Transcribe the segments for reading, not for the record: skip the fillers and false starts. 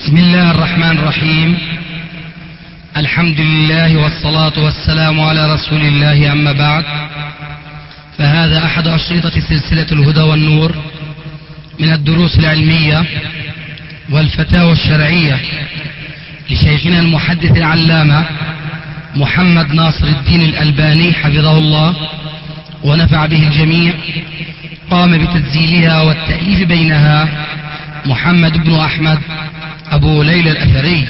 بسم الله الرحمن الرحيم. الحمد لله والصلاة والسلام على رسول الله، أما بعد، فهذا أحد أشرطة سلسلة الهدى والنور من الدروس العلمية والفتاوى الشرعية لشيخنا المحدث العلامة محمد ناصر الدين الألباني حفظه الله ونفع به الجميع. قام بتسجيلها والتأليف بينها محمد بن أحمد أبو ليلى الأثري.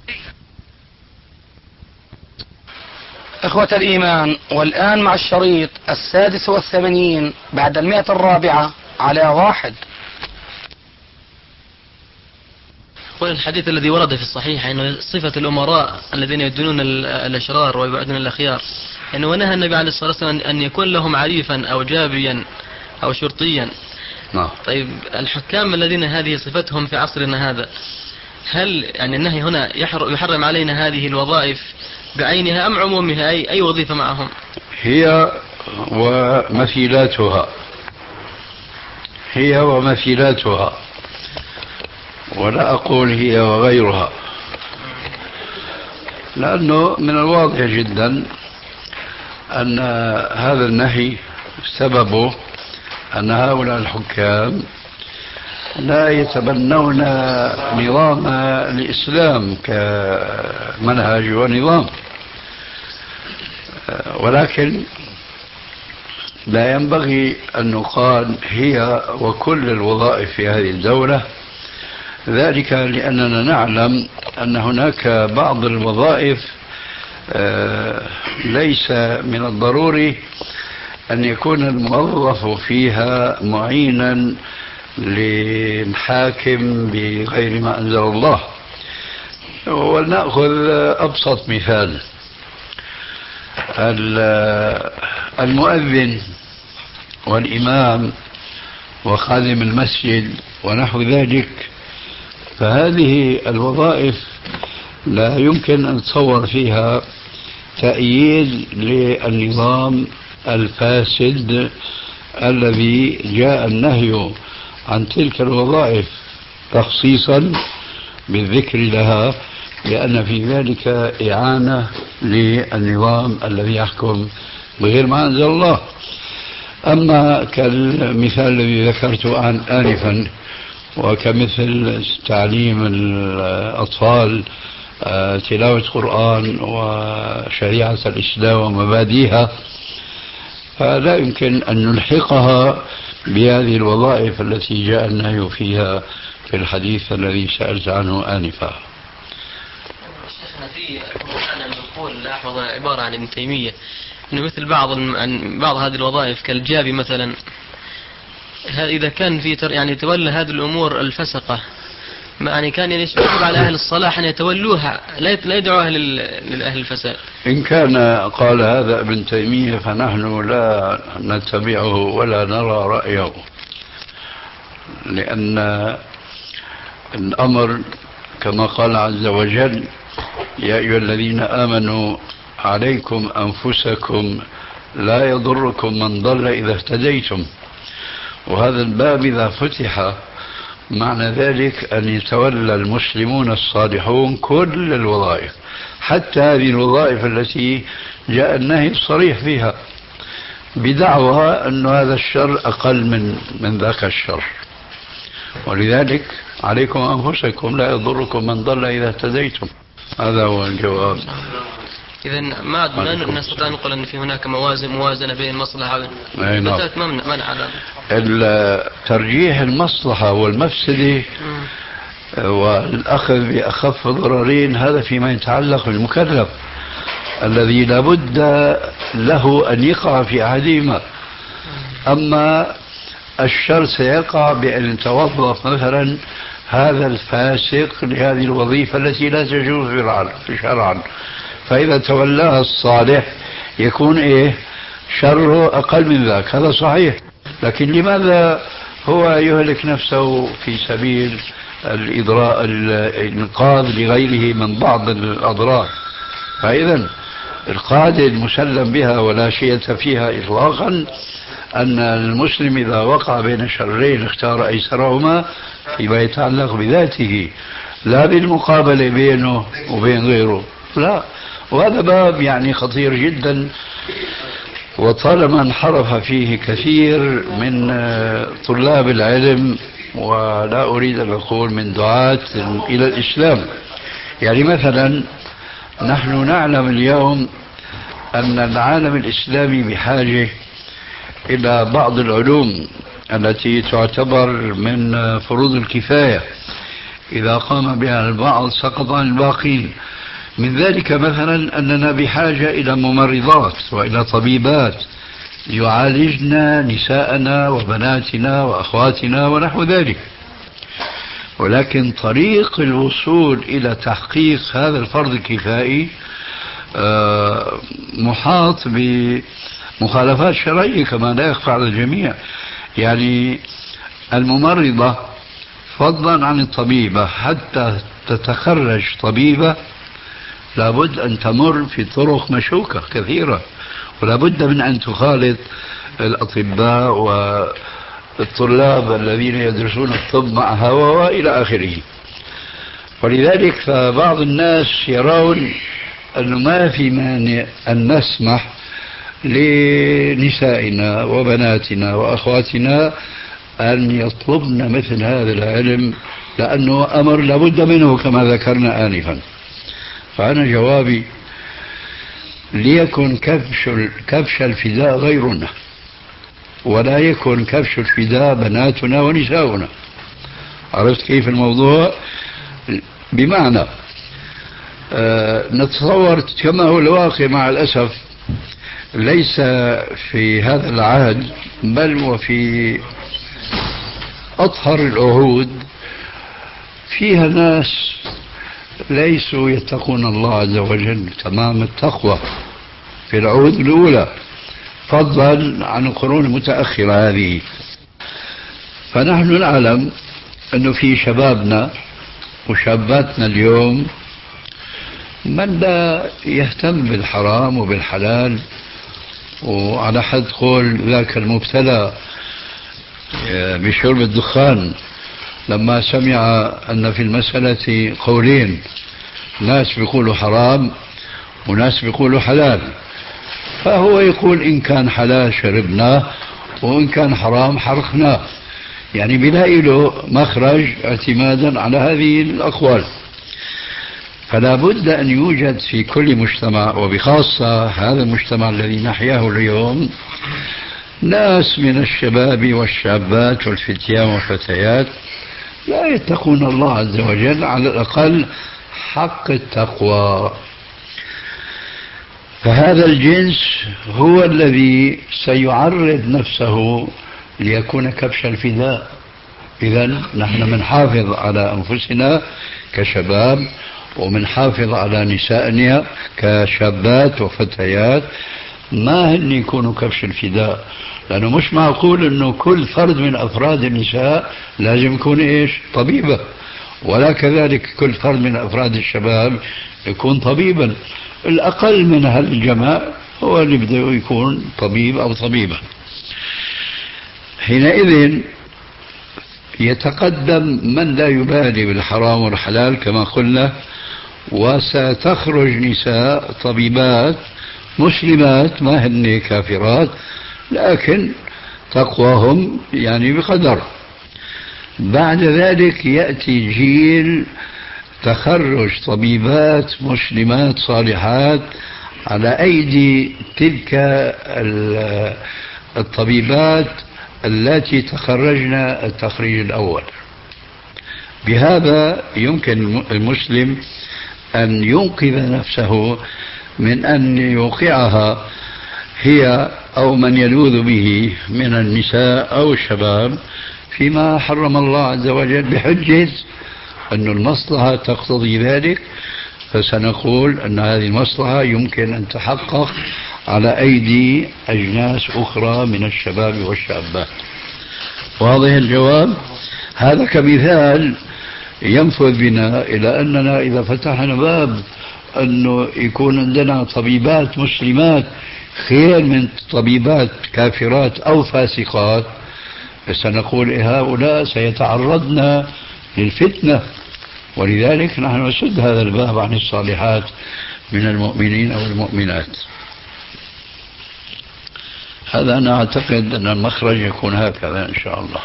إخوة الإيمان، والآن مع الشريط 86 بعد 104 على 1. والحديث الذي ورد في الصحيح أنه صفة الأمراء الذين يدينون الأشرار ويبعدون الأخيار، أنه نهى النبي عليه الصلاة والسلام أن يكون لهم عريفا أو جابيا أو شرطيا. طيب الحكام الذين هذه صفتهم في عصرنا هذا، هل يعني النهي هنا يحرم علينا هذه الوظائف بعينها أم عمومها؟ أي وظيفة معهم؟ هي ومثيلاتها، ولا أقول هي وغيرها، لأنه من الواضح جدا أن هذا النهي سببه أن هؤلاء الحكام لا يتبنون نظام الإسلام كمنهج ونظام، ولكن لا ينبغي أن نقال هي وكل الوظائف في هذه الدولة، ذلك لأننا نعلم أن هناك بعض الوظائف ليس من الضروري أن يكون الموظف فيها معينا للحاكم بغير ما أنزل الله. ولنأخذ أبسط مثال، المؤذن والإمام وخادم المسجد ونحو ذلك، فهذه الوظائف لا يمكن أن تصور فيها تأييد للنظام الفاسد الذي جاء النهي عن تلك الوظائف تخصيصا بالذكر لها، لأن في ذلك إعانة للنظام الذي يحكم بغير ما أنزل الله. أما كالمثال الذي ذكرته آنفا، وكمثل تعليم الأطفال تلاوة قرآن وشريعة الإسلام ومبادئها، فلا يمكن أن نلحقها بهذه الوظائف التي جاء النهي فيها في الحديث الذي سألت عنه آنفا. شيخنا، في أنا نقول لاحظ عبارة عن ابن تيمية أنه مثل بعض هذه الوظائف كالجابي مثلا، إذا كان في يعني يتولى هذه الأمور الفسقة، يعني كان يجب على أهل الصلاح أن يتولوها، لا يدعوها للأهل الفساد. إن كان قال هذا ابن تيمية فنحن لا نتبعه ولا نرى رأيه، لأن الأمر كما قال عز وجل: يا أيها الذين آمنوا عليكم أنفسكم لا يضركم من ضل إذا اهتديتم. وهذا الباب إذا فتح معنى ذلك أن يتولى المسلمون الصالحون كل الوظائف، حتى هذه الوظائف التي جاء النهي الصريح فيها، بدعوى أن هذا الشر أقل من ذاك الشر. ولذلك عليكم أنفسكم لا يضركم من ضل إذا اهتديتم. هذا هو الجواب. إذا ما نستطيع أن نقول أن في هناك موازنة بين المصلحة ترجيح المصلحة والمفسدة والأخذ بأخف ضررين، هذا فيما يتعلق بالمكلف الذي لابد له أن يقع في أحدهما. أما الشر سيقع بأن يتوظف مثلا هذا الفاسق لهذه الوظيفة التي لا تجوز شرعا، فإذا تولاها الصالح يكون شره أقل من ذاك. هذا صحيح، لكن لماذا هو يهلك نفسه في سبيل الإنقاذ لغيره من بعض الأضرار؟ فإذا القاعدة المسلم بها ولا شيء فيها إطلاقا أن المسلم إذا وقع بين شرين اختار أيسرهما فيما يتعلق بذاته. لا بالمقابلة بينه وبين غيره، لا. وهذا باب يعني خطير جدا، وطالما انحرف فيه كثير من طلاب العلم، ولا أريد أن أقول من دعاة إلى الإسلام. يعني مثلا نحن نعلم اليوم أن العالم الإسلامي بحاجة إلى بعض العلوم التي تعتبر من فروض الكفاية، إذا قام بها البعض سقط عن الباقين. من ذلك مثلا أننا بحاجة إلى ممرضات وإلى طبيبات يعالجن نساءنا وبناتنا وأخواتنا ونحو ذلك. ولكن طريق الوصول إلى تحقيق هذا الفرض الكفائي محاط بمخالفات شرعية كما لا يخفى على الجميع. يعني الممرضة فضلا عن الطبيبة حتى تتخرج طبيبة لابد أن تمر في طرق مشوكة كثيرة، ولابد من أن تخالط الأطباء والطلاب الذين يدرسون الطب معها وإلى آخره. ولذلك فبعض الناس يرون أنه ما في مانع أن نسمح لنسائنا وبناتنا وأخواتنا أن يطلبن مثل هذا العلم، لأنه أمر لابد منه كما ذكرنا آنفا. فأنا جوابي ليكن كبش الفداء غيرنا، ولا يكن كبش الفداء بناتنا ونساؤنا. عرفت كيف الموضوع؟ بمعنى نتصور كما هو الواقع مع الأسف، ليس في هذا العهد بل وفي أطهر العهود فيها ناس ليسوا يتقون الله عز وجل تمام التقوى في العهود الأولى، فضلا عن القرون المتأخرة هذه. فنحن نعلم أنه في شبابنا وشاباتنا اليوم من لا يهتم بالحرام وبالحلال، وعلى حد قول ذاك المبتلى بشرب الدخان لما سمع أن في المسألة قولين، ناس بيقولوا حرام وناس بيقولوا حلال، فهو يقول إن كان حلال شربناه وإن كان حرام حرقناه، يعني بيلاقي له مخرج اعتمادا على هذه الأقوال. فلا بد أن يوجد في كل مجتمع، وبخاصة هذا المجتمع الذي نحياه اليوم، ناس من الشباب والشابات والفتيان والفتيات لا يتقون الله عز وجل على الأقل حق التقوى. فهذا الجنس هو الذي سيعرض نفسه ليكون كبش الفداء. إذن نحن منحافظ على أنفسنا كشباب، ومنحافظ على نسائنا كشابات وفتيات، ما هن يكونوا كبش الفداء، لأنه مش معقول أنه كل فرد من أفراد النساء لازم يكون إيش؟ طبيبة، ولا كذلك كل فرد من أفراد الشباب يكون طبيبا. الأقل من هالجماع هو اللي بده يكون طبيب أو طبيبة. حينئذ يتقدم من لا يبالي بالحرام والحلال كما قلنا، وستخرج نساء طبيبات مسلمات ما هن كافرات، لكن تقواهم يعني بقدر. بعد ذلك يأتي جيل تخرج طبيبات مسلمات صالحات على أيدي تلك الطبيبات التي تخرجن التخريج الأول. بهذا يمكن المسلم أن ينقذ نفسه من أن يوقعها هي أو من يلوذ به من النساء أو الشباب فيما حرم الله عز وجل، بحجة أن المصلحة تقتضي ذلك، فسنقول أن هذه المصلحة يمكن أن تحقق على أيدي أجناس أخرى من الشباب والشابات. واضح الجواب؟ هذا كمثال ينفذ بنا إلى أننا إذا فتحنا باب أنه يكون عندنا طبيبات مسلمات خير من طبيبات كافرات أو فاسقات، سنقول هؤلاء سيتعرضن للفتنة ولذلك نحن نسد هذا الباب عن الصالحات من المؤمنين والمؤمنات. هذا أنا أعتقد أن المخرج يكون هكذا إن شاء الله.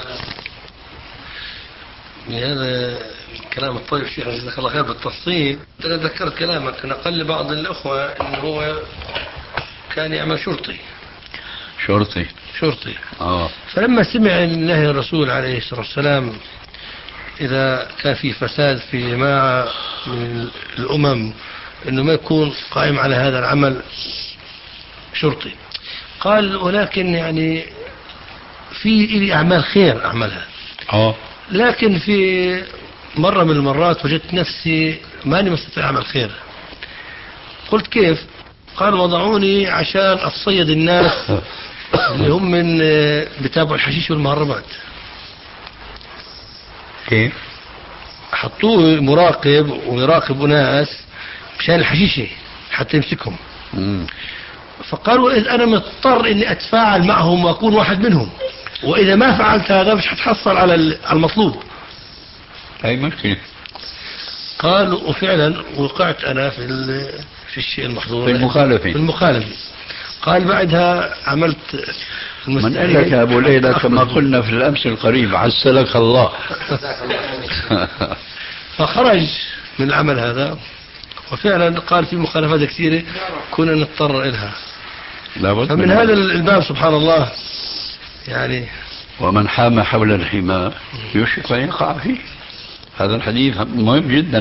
هذا كلام الطيب شيخ جزاك الله خير بالتفصيل. أنا ذكرت كلامك، أنا قال بعض الأخوة أنه هو كان يعمل شرطي. فلما سمع من نهي الرسول عليه الصلاة والسلام إذا كان في فساد في جماعة من الأمم أنه ما يكون قائم على هذا العمل شرطي، قال ولكن يعني في أعمال خير أعملها. لكن في مرة من المرات وجدت نفسي ماني مستطيع أعمل خير. قلت كيف؟ قال وضعوني عشان أتصيد الناس اللي هم من بتابعوا الحشيش والمهربات. كيف؟ حطوه مراقب ويراقب ناس مشان الحشيشة حتى يمسكهم. فقالوا إذا أنا مضطر إني أتفاعل معهم وأكون واحد منهم، وإذا ما فعلت هذا مش هتحصل على المطلوب. أي ممكن. قال وفعلا وقعت أنا في الشيء المحظور، في المخالفة. قال بعدها عملت من قال لك يا أبو ليلى كما قلنا في الأمس القريب عسلك الله. فخرج من العمل هذا، وفعلا قال في مخالفات كثيرة كنا نضطر إلها. فمن هذا الباب سبحان الله يعني ومن حام حول الحمى يوشك أن يقع فيه. هذا الحديث مهم جدا.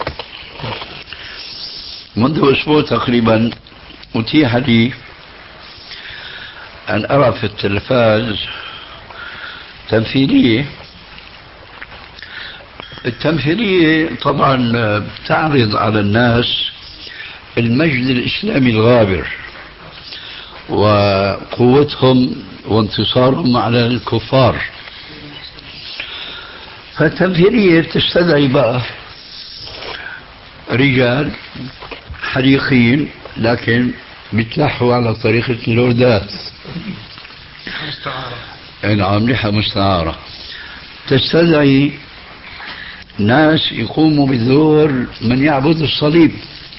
منذ أسبوع تقريبا أتيح لي أن أرى في التلفاز تمثيلية. التمثيلية طبعا تعرض على الناس المجد الإسلامي الغابر وقوتهم وانتصارهم على الكفار. فالتمثيلية تستدعي بقى رجال حريقين لكن بيتلحوا على طريقة اللوردات. نعم، لحى مستعارة. تستدعي ناس يقوموا بدور من يعبد الصليب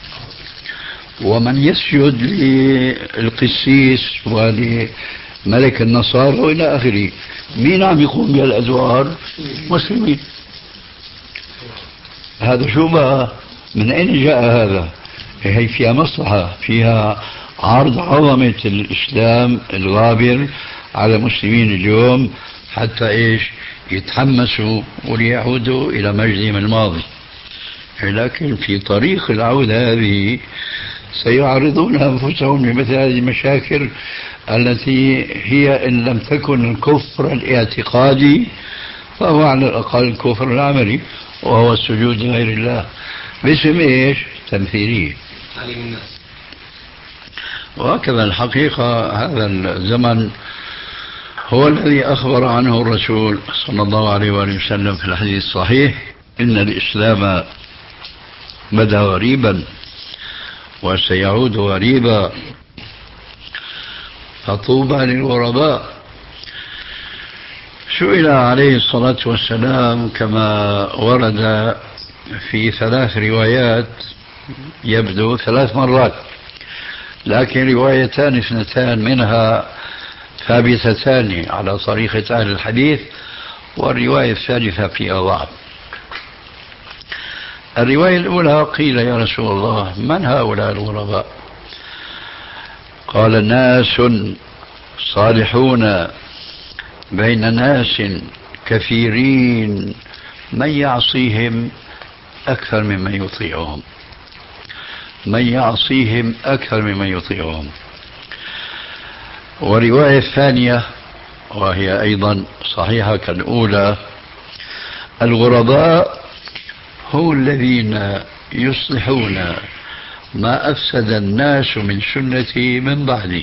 ومن يسجد للقسيس ولملك النصارى وإلى آخره. مين عم يقوم بهالأدوار؟ مسلمين. هذا شو بقى؟ من أين جاء هذا؟ هي فيها مصلحة، فيها عرض عظمة الإسلام الغابر على المسلمين اليوم حتى إيش؟ يتحمسوا وليعودوا إلى مجدهم الماضي. لكن في طريق العودة هذه سيعرضون أنفسهم لمثل هذه المشاكل التي هي إن لم تكن الكفر الاعتقادي فهو على الأقل الكفر العملي، وهو السجود لغير الله باسم إيش؟ تمثيلية. وهكذا الحقيقة هذا الزمن هو الذي أخبر عنه الرسول صلى الله عليه وآله وسلم في الحديث الصحيح: إن الإسلام بدا غريبا وسيعود غريبا فطوبى للغرباء. سئل عليه الصلاة والسلام كما ورد في 3 روايات، يبدو 3 مرات، لكن روايتان 2 منها ثابتتان على طريقة أهل الحديث، والرواية الثالثة فيها ضعف. الرواية الأولى قيل: يا رسول الله من هؤلاء الغرباء؟ قال: ناس صالحون بين ناس كثيرين من يعصيهم أكثر ممن يطيعهم. من يعصيهم أكثر ممن يطيعهم. ورواية الثانية وهي أيضا صحيحة كالأولى: الغرباء هم الذين يصلحون ما أفسد الناس من سنتي من بعدي.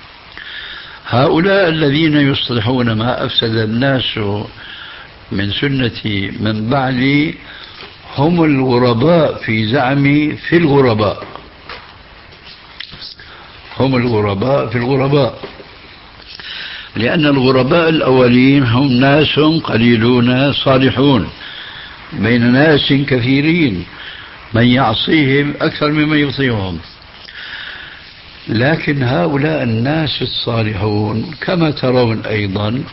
هؤلاء الذين يصلحون ما أفسد الناس من سنتي من بعدي هم الغرباء في زعمي في الغرباء. هم الغرباء في الغرباء، لأن الغرباء الأولين هم ناس قليلون صالحون بين ناس كثيرين من يعصيهم أكثر ممن يطيعهم. لكن هؤلاء الناس الصالحون كما ترون أيضا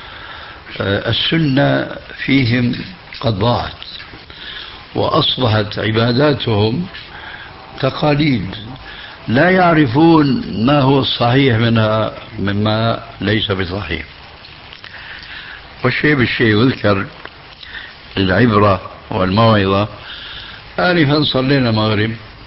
السنة فيهم قد ضاعت، وأصبحت عباداتهم تقاليد، لا يعرفون ما هو الصحيح منها مما ليس بصحيح. والشيء بالشيء يذكر العبرة والموعظة. آنفا صلينا المغرب،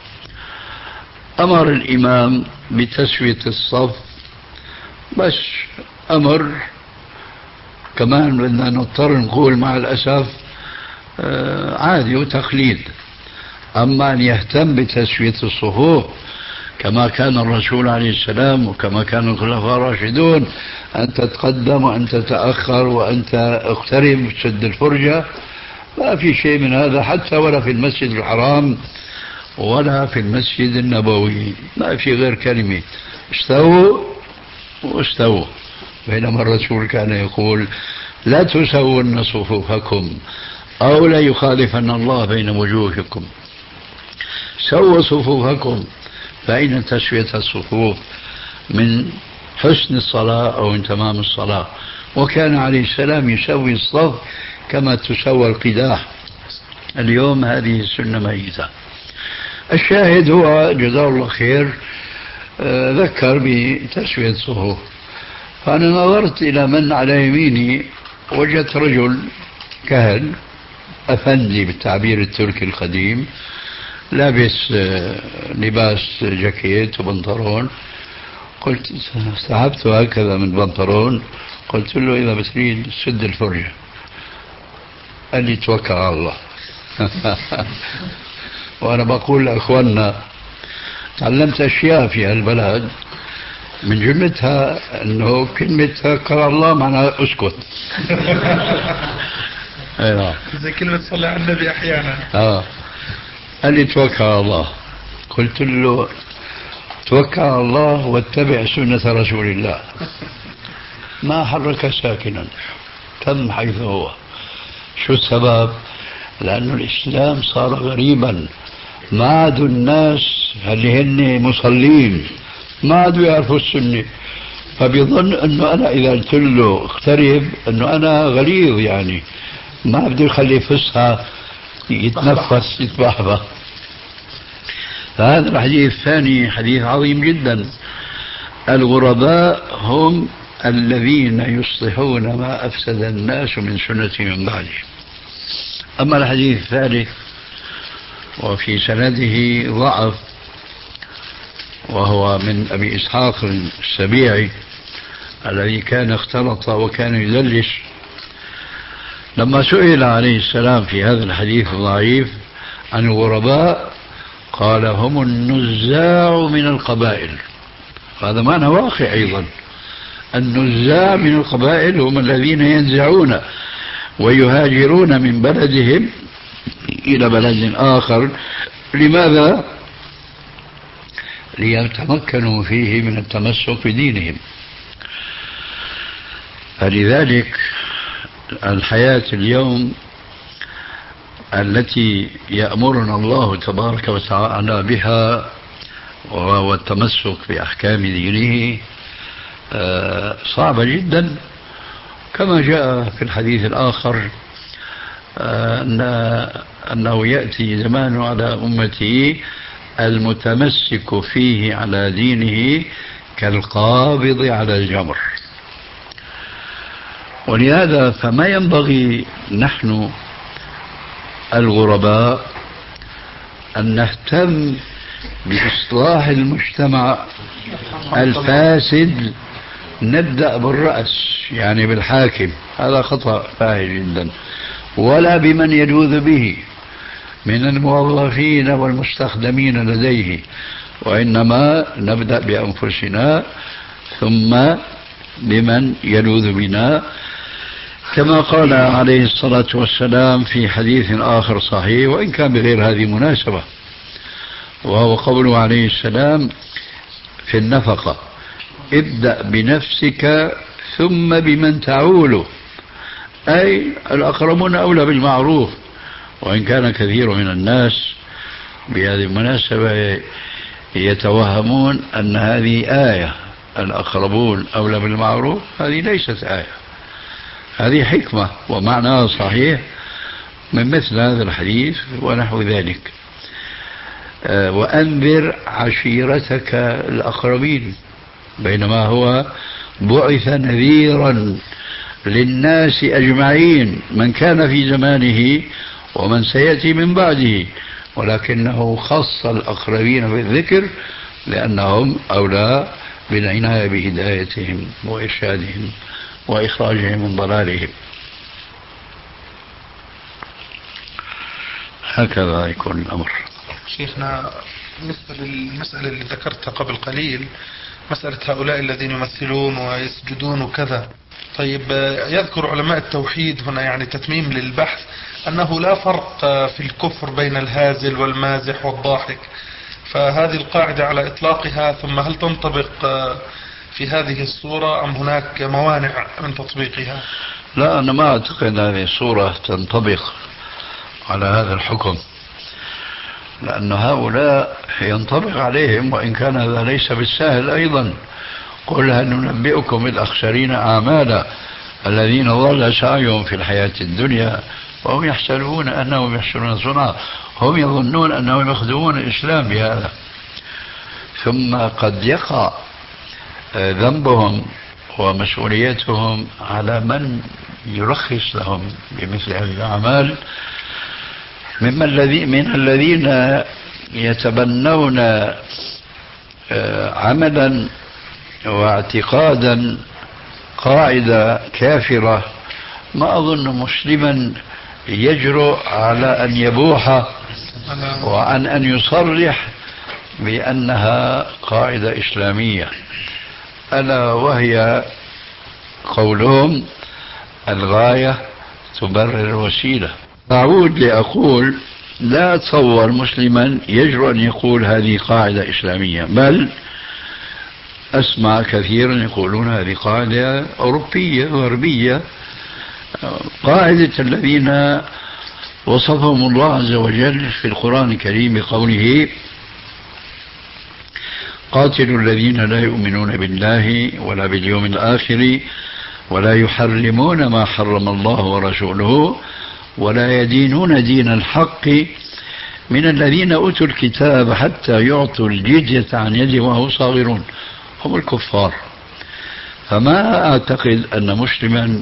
أمر الإمام بتسوية الصف، بس أمر كمان بدنا نضطر نقول مع الأسف عادي وتقليد. أما أن يهتم بتسوية الصفوف كما كان الرسول عليه السلام وكما كان الخلفاء الراشدون، أن تتقدم وأن تتأخر وأنت اقترب سد الفرجة، ما في شيء من هذا، حتى ولا في المسجد الحرام ولا في المسجد النبوي، ما في غير كلمة استووا واستووا. بينما الرسول كان يقول لا تسوون صفوفكم أو لا يخالفن الله بين وجوهكم، سووا صفوفكم، فإن تسوية الصفوف من حسن الصلاة أو من تمام الصلاة. وكان عليه السلام يسوي الصف كما تسوى القداح. اليوم هذه السنة ميتة. الشاهد هو جزاه الله خير ذكر بتسوية الصفوف، فأنا نظرت إلى من على يميني، وجدت رجل كهل أفندي بالتعبير التركي القديم، لابس لباس جاكيت وبنطلون. قلت سحبت هكذا من بنطلون، قلت له إذا بتريد سد الفرجة. قال لي توكل على الله. وأنا بقول لأخواننا تعلمت أشياء في هالبلد، من جملتها أنه كلمة توكل على الله معناها أسكت. زي كلمة صلي على النبي أحيانا. قال لي توكل على الله. قلت له توكل على الله واتبع سنة رسول الله. ما حرك ساكنا، تم حيث هو. شو السبب؟ لأن الإسلام صار غريبا، ما عادوا الناس اللي هن مصلين ما عادوا يعرفوا السنة، فبيظن أنه أنا إذا قلت له اقترب أنه أنا غليظ، يعني ما بدي يخلي فسحة يتنفس يتبحبح. فهذا الحديث الثاني حديث عظيم جدا. الغرباء هم الذين يصلحون ما أفسد الناس من سنة من بعده. أما الحديث الثالث وفي سنده ضعف، وهو من أبي إسحاق السبيعي الذي كان اختلط وكان يدلس. لما سئل عليه السلام في هذا الحديث الضعيف عن الغرباء قال هم النزاع من القبائل. هذا معنى واقع أيضا. النزاع من القبائل هم الذين ينزعون ويهاجرون من بلدهم إلى بلد آخر. لماذا؟ ليتمكنوا فيه من التمسك بدينهم. فلذلك الحياة اليوم التي يأمرنا الله تبارك وتعالى بها وهو التمسك بأحكام دينه صعبة جدا، كما جاء في الحديث الآخر أنه يأتي زمان على أمته المتمسك فيه على دينه كالقابض على الجمر. ولهذا فما ينبغي نحن الغرباء أن نهتم بإصلاح المجتمع الفاسد، نبدأ بالرأس يعني بالحاكم، هذا خطأ فاحش جدا، ولا بمن يجوز به من الموظفين والمستخدمين لديه، وإنما نبدأ بأنفسنا ثم بمن يلوذ بنا، كما قال عليه الصلاة والسلام في حديث آخر صحيح وإن كان بغير هذه المناسبة، وهو قوله عليه السلام في النفقة: ابدأ بنفسك ثم بمن تعول، أي الأقربون أولى بالمعروف، وإن كان كثير من الناس بهذه المناسبة يتوهمون أن هذه آية، الأقربون أولى بالمعروف، هذه ليست آية، هذه حكمة ومعناها صحيح من مثل هذا الحديث ونحو ذلك. وأنذر عشيرتك الأقربين، بينما هو بعث نذيرا للناس أجمعين من كان في زمانه ومن سيأتي من بعده، ولكنه خص الأقربين بالذكر لأنهم أولى بالعناية بهدايتهم وإرشادهم وإخراجهم من ضلالهم. هكذا يكون الأمر. شيخنا، بالنسبة للمسألة اللي ذكرتها قبل قليل، مسألة هؤلاء الذين يمثلون ويسجدون وكذا، طيب يذكر علماء التوحيد هنا يعني تتميم للبحث أنه لا فرق في الكفر بين الهازل والمازح والضاحك، فهذه القاعدة على إطلاقها، ثم هل تنطبق في هذه الصورة أم هناك موانع من تطبيقها؟ لا، أنا ما أعتقد هذه الصورة تنطبق على هذا الحكم، لأن هؤلاء ينطبق عليهم، وإن كان هذا ليس بالسهل أيضا. قل هل ننبئكم بالأخسرين أعمالا الذين ضل سعيهم في الحياة الدنيا وهم يحسبون أنهم يحسنون صنعا، هم يظنون أنهم يخدمون الإسلام بهذا. ثم قد يقع ذنبهم ومسؤوليتهم على من يرخص لهم بمثل هذه الأعمال من الذين يتبنون عملا واعتقادا قاعدة كافرة. ما أظن مسلما يجرؤ على أن يبوح وعن أن يصرح بأنها قاعدة إسلامية، ألا وهي قولهم الغاية تبرر الوسيلة. أعود لأقول لا أتصور مسلما يجرؤ أن يقول هذه قاعدة إسلامية، بل أسمع كثيرا يقولون هذه قاعدة أوروبية غربية، قاعدة الذين وصفهم الله عز وجل في القرآن الكريم بقوله قاتلوا الذين لا يؤمنون بالله ولا باليوم الآخر ولا يحرمون ما حرم الله ورسوله ولا يدينون دين الحق من الذين أوتوا الكتاب حتى يعطوا الجزية عن يد وهم صاغرون، هم الكفار. فما أعتقد أن مسلما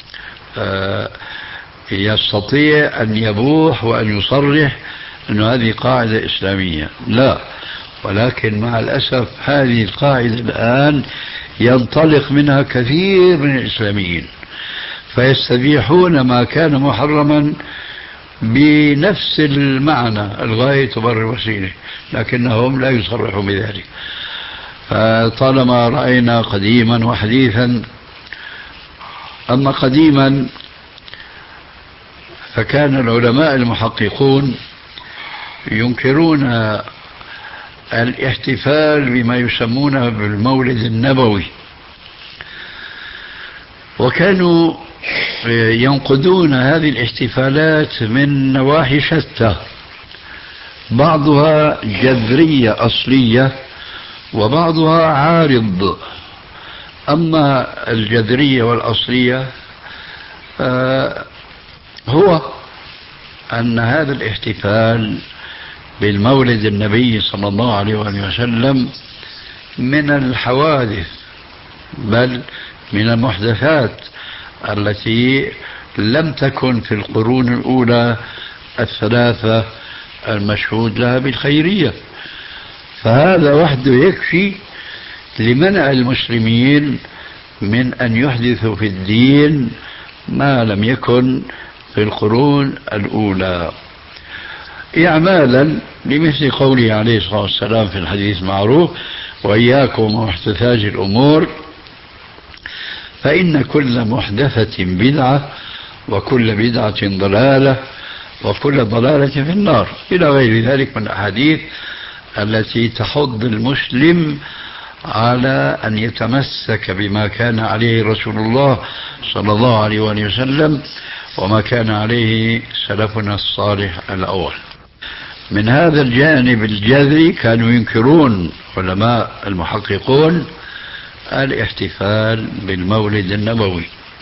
يستطيع أن يبوح وأن يصرح أن هذه قاعدة إسلامية، لا. ولكن مع الأسف هذه القاعدة الآن ينطلق منها كثير من الإسلاميين فيستبيحون ما كان محرما بنفس المعنى، الغاية تبرر الوسيلة، لكنهم لا يصرحون بذلك. فطالما رأينا قديما وحديثا، أما قديما فكان العلماء المحققون ينكرون الاحتفال بما يسمونه بالمولد النبوي، وكانوا ينقدون هذه الاحتفالات من نواحي شتى، بعضها جذرية أصلية وبعضها عارض. أما الجذرية والأصلية هو أن هذا الاحتفال بالمولد النبي صلى الله عليه وسلم من الحوادث بل من المحدثات التي لم تكن في القرون الأولى الثلاثة المشهود لها بالخيرية. فهذا وحده يكفي لمنع المسلمين من أن يحدثوا في الدين ما لم يكن في القرون الأولى، إعمالا لمثل قوله عليه الصلاة والسلام في الحديث المعروف وإياكم ومحدثات الأمور فإن كل محدثة بدعة وكل بدعة ضلالة وكل ضلالة في النار، إلى غير ذلك من الأحاديث التي تحض المسلم على أن يتمسك بما كان عليه رسول الله صلى الله عليه وسلم وما كان عليه سلفنا الصالح الأول. من هذا الجانب الجذري كانوا ينكرون علماء المحققون الاحتفال بالمولد النبوي،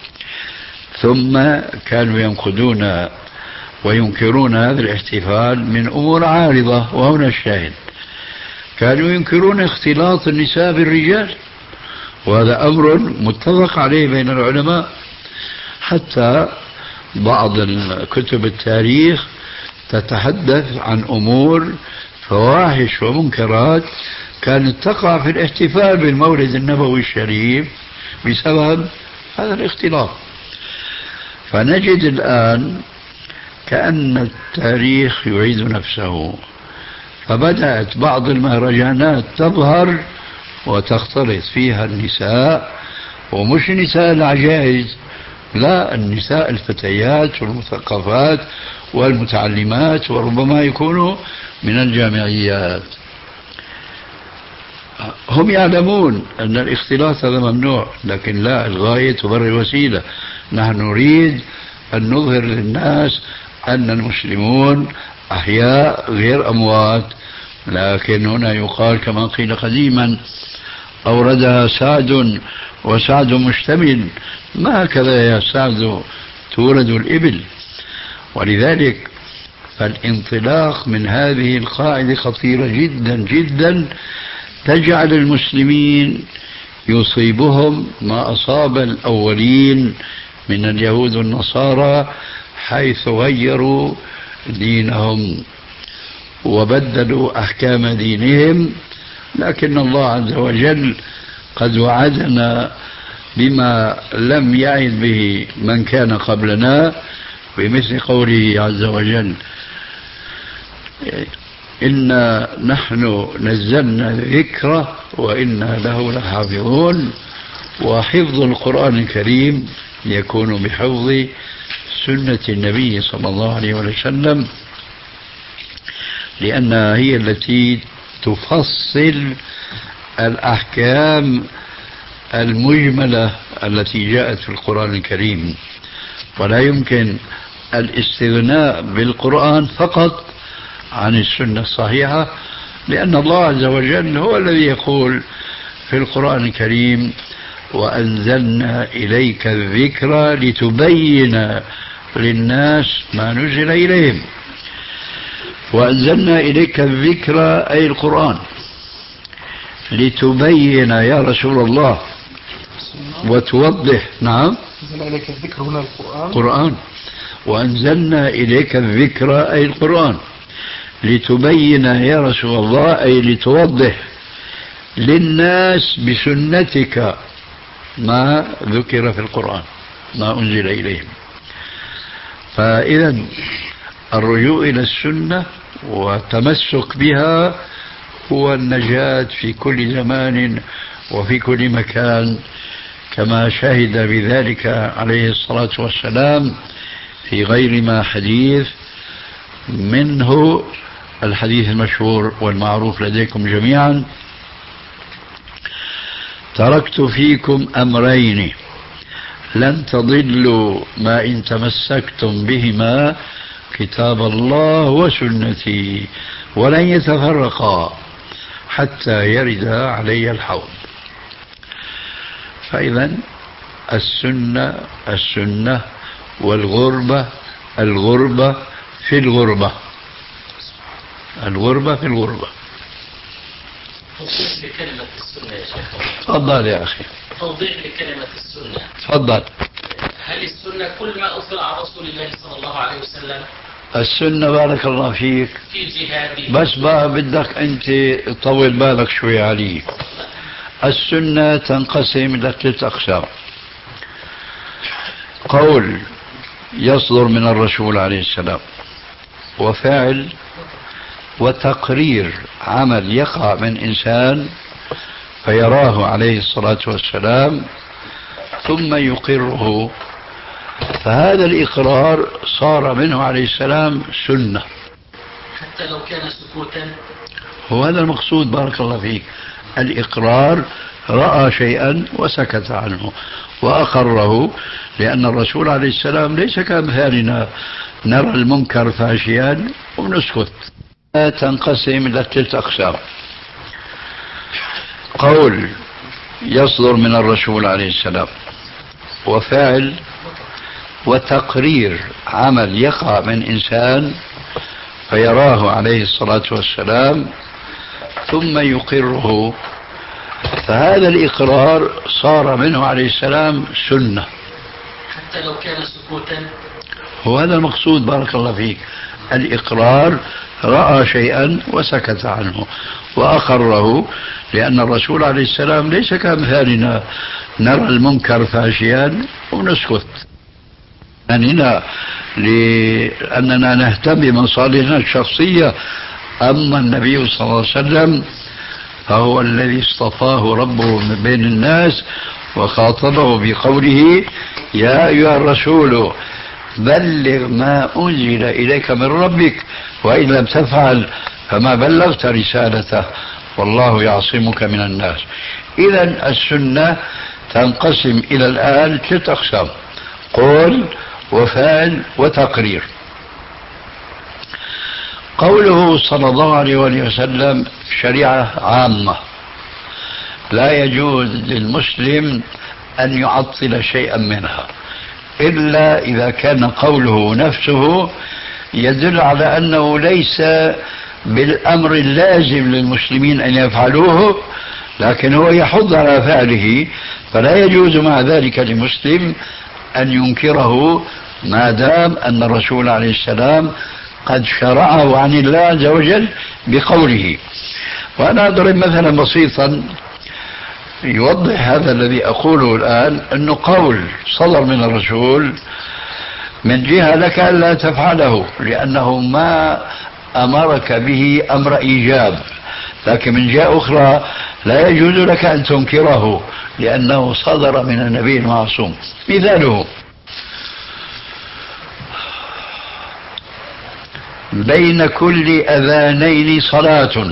ثم كانوا ينقدون وينكرون هذا الاحتفال من أمور عارضة. وهنا الشاهد، كانوا ينكرون اختلاط النساء بالرجال، وهذا أمر متفق عليه بين العلماء، حتى بعض كتب التاريخ تتحدث عن أمور فواحش ومنكرات كانت تقع في الاحتفال بالمولد النبوي الشريف بسبب هذا الاختلاط. فنجد الآن كأن التاريخ يعيد نفسه، فبدأت بعض المهرجانات تظهر وتختلط فيها النساء، ومش نساء العجائز، لا، النساء الفتيات والمثقفات والمتعلمات، وربما يكونوا من الجامعيات. هم يعلمون أن الاختلاط هذا ممنوع، لكن لا، الغاية تبرر الوسيلة. نحن نريد أن نظهر للناس أن المسلمون أحياء غير أموات. لكن هنا يقال كما قيل قديما: أوردها سعد وسعد مشتمل، ما هكذا يا سعد تورد الإبل. ولذلك فالانطلاق من هذه القاعدة خطيرة جدا جدا، تجعل المسلمين يصيبهم ما أصاب الأولين من اليهود والنصارى، حيث غيروا دينهم وبدلوا أحكام دينهم. لكن الله عز وجل قد وعدنا بما لم يعد به من كان قبلنا، بمثل قوله عز وجل: إنا نحن نزلنا الذكر وإنا له لحافظون. وحفظ القرآن الكريم يكون بحفظ سنة النبي صلى الله عليه وسلم، لأنها هي التي تفصل الأحكام المجملة التي جاءت في القرآن الكريم. ولا يمكن الاستغناء بالقرآن فقط عن السنة الصحيحة، لأن الله عز وجل هو الذي يقول في القرآن الكريم: وأنزلنا إليك الذكر لتبين للناس ما نزل إليهم. وأنزلنا إليك الذكر أي القرآن لتبين يا رسول الله وتوضح. نعم، أنزلنا إليك الذكر هنا القرآن. قرآن. وأنزلنا إليك الذكر أي القرآن لتبين يا رسول الله أي لتوضح للناس بسنتك ما ذكر في القرآن، ما أنزل إليهم. فإذا الرجوع إلى السنة والتمسك بها هو النجاة في كل زمان وفي كل مكان، كما شهد بذلك عليه الصلاة والسلام في غير ما حديث، منه الحديث المشهور والمعروف لديكم جميعا: تركت فيكم أمرين لن تضلوا ما إن تمسكتم بهما، كتاب الله وسنتي، ولن يتفرقا حتى يرد علي الحوض. فإذا السنة والغربة، الغربة في الغربة. توضيح لكلمة السنة يا شيخ. تفضل يا أخي. توضيح لكلمة السنة. تفضل. هل السنة كل ما أثر عن رسول الله صلى الله عليه وسلم؟ السنة بارك الله فيك في جهاده. بس بقى بدك أنت تطول بالك شوي عليه. السنة تنقسم إلى 3 أقسام: قول يصدر من الرسول عليه السلام، وفعل، وتقرير عمل يقع من إنسان فيراه عليه الصلاة والسلام ثم يقره، فهذا الإقرار صار منه عليه السلام سنة حتى لو كان سكوتا. هو هذا المقصود بارك الله فيك. الإقرار رأى شيئا وسكت عنه، وأقره لأن الرسول عليه السلام ليس كأمثالنا نرى المنكر فاشيا ونسكت. تنقسم إلى 3 أقسام: قول يصدر من الرسول عليه السلام، وفعل، وتقرير، عمل يقع من إنسان فيراه عليه الصلاة والسلام ثم يقره، فهذا الإقرار صار منه عليه السلام سنة حتى لو كان سكوتا. وهذا المقصود، بارك الله فيك. الإقرار رأى شيئا وسكت عنه وأقره لأن الرسول عليه السلام ليس كأمثالنا نرى المنكر فاشيا ونسكت، لأننا نهتم بمصالحنا الشخصية. أما النبي صلى الله عليه وسلم فهو الذي اصطفاه ربه من بين الناس وخاطبه بقوله: يا أيها الرسول بلغ ما أنزل إليك من ربك وإن لم تفعل فما بلغت رسالته والله يعصمك من الناس. إذا السنة تنقسم إلى الآن 3 أقسام: قول وفعل وتقرير. قوله صلى الله عليه وسلم شريعة عامة، لا يجوز للمسلم أن يعطل شيئا منها إلا إذا كان قوله نفسه يدل على أنه ليس بالأمر اللازم للمسلمين أن يفعلوه، لكن هو يحض على فعله، فلا يجوز مع ذلك لمسلم أن ينكره ما دام أن الرسول عليه السلام قد شرعه عن الله عز وجل بقوله. وأنا أضرب مثلا بسيطا يوضح هذا الذي أقوله الآن، أنه قول صدر من الرسول من جهة لك ألا تفعله لأنه ما أمرك به أمر إيجاب، لكن من جهة أخرى لا يجوز لك أن تنكره لأنه صدر من النبي المعصوم. مثاله: بين كل أذانين صلاة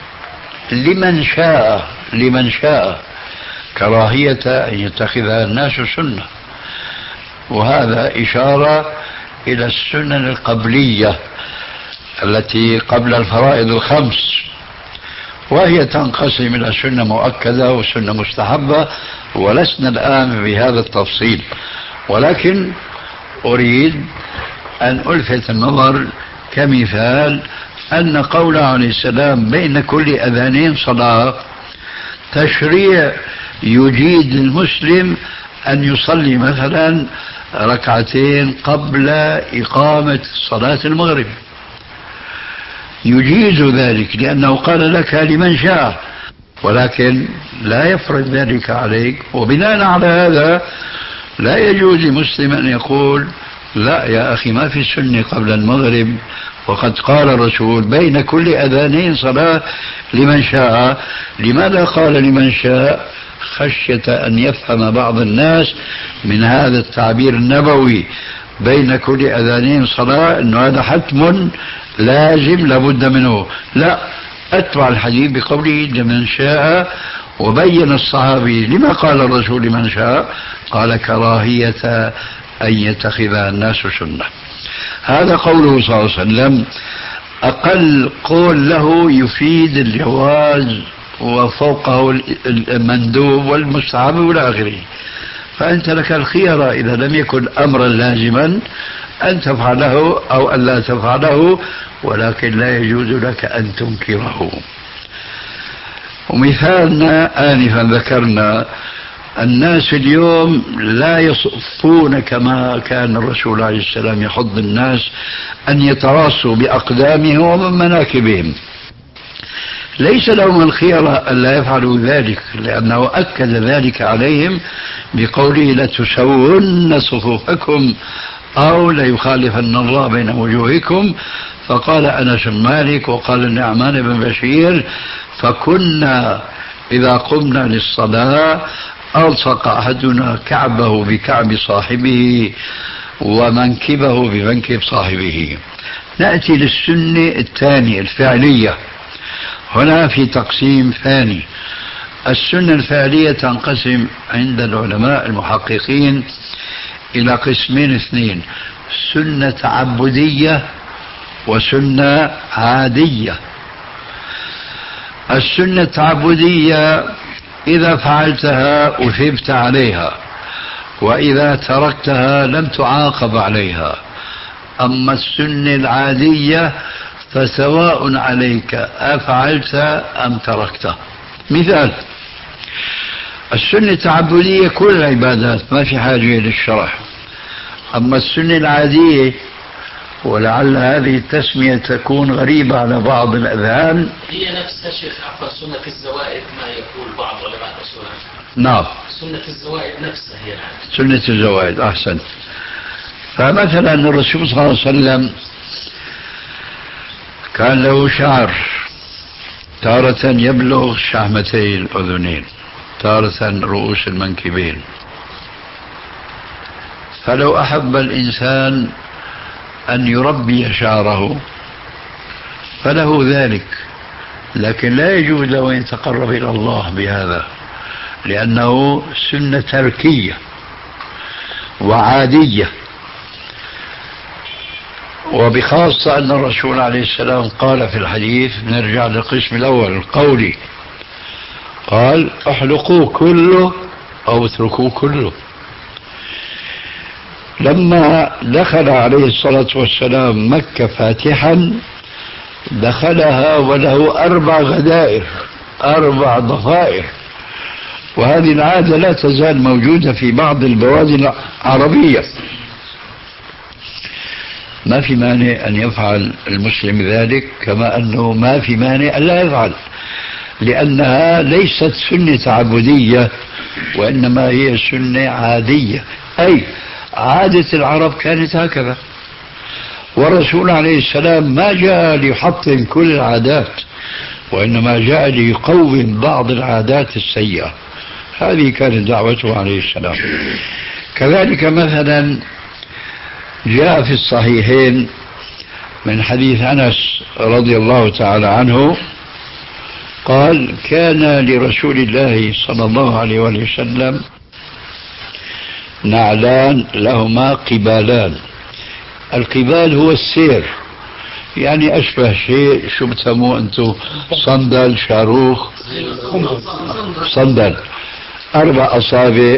لمن شاء كراهية أن يتخذها الناس سنة، وهذا إشارة إلى السنن القبلية التي قبل الفرائض ال5، وهي تنقسم إلى سنة مؤكدة وسنة مستحبة، ولسنا الآن بهذا التفصيل، ولكن أريد أن ألفت النظر كمثال أن قوله عليه السلام بين كل أذانين صلاة تشريع يجيد المسلم أن يصلي مثلا 2 ركعتين قبل إقامة صلاة المغرب، يجيز ذلك لأنه قال لك لمن شاء، ولكن لا يفرض ذلك عليك. وبناء على هذا لا يجوز لمسلم أن يقول: لا يا أخي ما في السنة قبل المغرب، وقد قال الرسول بين كل أذانين صلاة لمن شاء. لماذا قال لمن شاء؟ خشية أن يفهم بعض الناس من هذا التعبير النبوي بين كل أذانين صلاة أنه هذا حتم لازم لابد منه. لا، أتبع الحديث بقوله لمن شاء، وبين الصحابي لما قال الرسول لمن شاء، قال كراهية أن يتخذها الناس سنة. هذا قوله صلى الله عليه وسلم، أقل قول له يفيد الجواز وفوقه المندوب والمستحب والى آخره. فأنت لك الخيار إذا لم يكن أمرا لازما أن تفعله أو أن لا تفعله، ولكن لا يجوز لك أن تنكره. ومثالنا آنفا ذكرنا الناس اليوم لا يصفون كما كان الرسول عليه السلام يحض الناس أن يتراصوا بأقدامهم ومن مناكبهم. ليس لهم الخيار أن لا يفعلوا ذلك، لأنه أكد ذلك عليهم بقوله لتسون صفوفكم أو ليخالفن الله بين وجوهكم. فقال أنس بن مالك وقال النعمان بن بشير: فكنا إذا قمنا للصلاة ألصق أحدنا كعبه بكعب صاحبه ومنكبه بمنكب صاحبه. نأتي للسنة الثانية الفعلية. هنا في تقسيم ثاني: السنة الفعلية تنقسم عند العلماء المحققين إلى قسمين اثنين: سنة تعبدية وسنة عادية. السنة التعبدية إذا فعلتها أثبت عليها، وإذا تركتها لم تعاقب عليها. أما السنة العادية فسواء عليك أفعلت أم تركته. مثال: السنة التعبدية كل العبادات ما في حاجة للشرح. أما السنة العادية، ولعل هذه التسمية تكون غريبة على بعض الأذهان، هي نفسها شيخ عفوا سنة الزوائد ما يقول بعض علماء الأصول. نعم، سنة الزوائد نفسها هي سنة الزوائد. أحسن. فمثلا الرسول صلى الله عليه وسلم كان له شعر تارة يبلغ شحمتي الأذنين، تارة رؤوس المنكبين. فلو أحب الإنسان أن يربي شعره فله ذلك، لكن لا يجوز له أن يتقرب إلى الله بهذا، لأنه سنة تركية وعادية. وبخاصة أن الرسول عليه السلام قال في الحديث، نرجع للقسم الأول القولي، قال: احلقوا كله أو اتركوا كله. لما دخل عليه الصلاة والسلام مكة فاتحا، دخلها وله 4 غدائر، 4 ضفائر، وهذه العادة لا تزال موجودة في بعض البوادي العربية. ما في مانع أن يفعل المسلم ذلك، كما أنه ما في مانع أن لا يفعل، لأنها ليست سنة تعبدية، وإنما هي سنة عادية، أي عادة العرب كانت هكذا. والرسول عليه السلام ما جاء ليحطم كل العادات، وإنما جاء ليقوم بعض العادات السيئة. هذه كانت دعوته عليه السلام. كذلك مثلا جاء في الصحيحين من حديث أنس رضي الله تعالى عنه قال: كان لرسول الله صلى الله عليه وسلم نعلان لهما قبالان. القبال هو السير، يعني أشبه شيء، شو بتسموه أنتم؟ صندل، شاروخ، صندل، 4 أصابع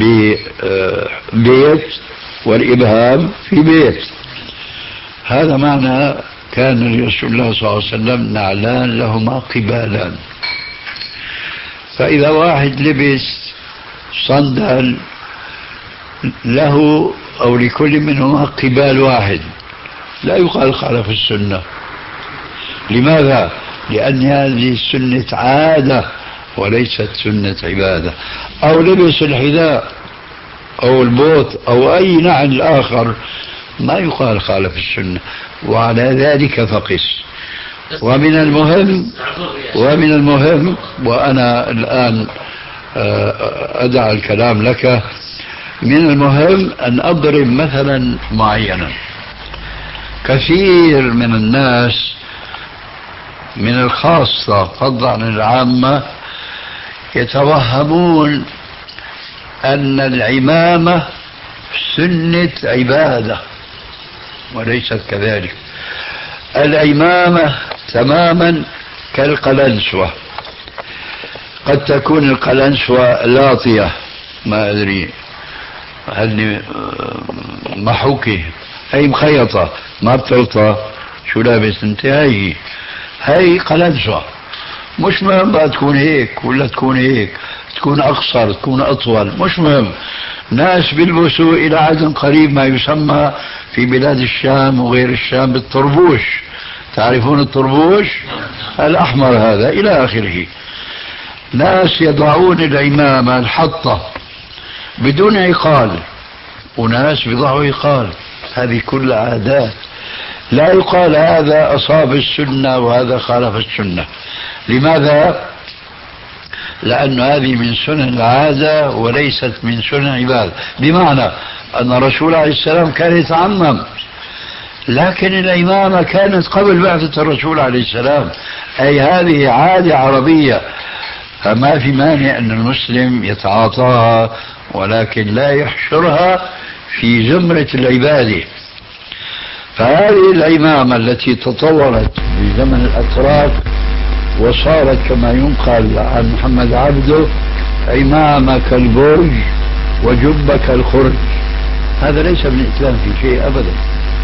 ببيت والإبهام في بيت. هذا معنى كان لرسول الله صلى الله عليه وسلم نعلان لهما قبالان. فإذا واحد لبس صندل له أو لكل منهما قبال واحد لا يقال خالف السنة. لماذا؟ لأن هذه سنة عادة وليست سنة عبادة. أو لبس الحذاء أو البوت أو أي نعل آخر ما يقال خالف السنة. وعلى ذلك فقس. ومن المهم وأنا الآن أدع الكلام لك، من المهم أن أضرب مثلا معينا. كثير من الناس من الخاصة فضلا عن العامة يتوهمون أن العمامة سنة عبادة، وليست كذلك. العمامة تماما كالقلنسوة. قد تكون القلنسوة لاطية، ما أدري هل محوكي، هي مخيطة ما بتلطى، شو لابس انت؟ هي قلنسوة. مش مهم بقى تكون هيك ولا تكون هيك، تكون أقصر تكون أطول، مش مهم. ناس بيلبسوا إلى عدد قريب ما يسمى في بلاد الشام وغير الشام بالطربوش. تعرفون الطربوش؟ الأحمر هذا إلى آخره. ناس يضعون العمامة الحطة بدون عقال، وناس بيضعوا عقال. هذه كل عادات، لا يقال هذا أصاب السنة وهذا خالف السنة. لماذا؟ لأن هذه من سنن العادة وليست من سنن عبادة. بمعنى أن الرسول عليه السلام كان يتعمم، لكن العمامة كانت قبل بعثة الرسول عليه السلام، أي هذه عادة عربية فما في مانع أن المسلم يتعاطاها ولكن لا يحشرها في زمرة العبادة. فهذه العمامة التي تطورت في زمن الأتراك وصارت كما ينقل عن محمد عبده عمامة كالبرج وجبة كالخرج، هذا ليس من الإسلام في شيء أبدا.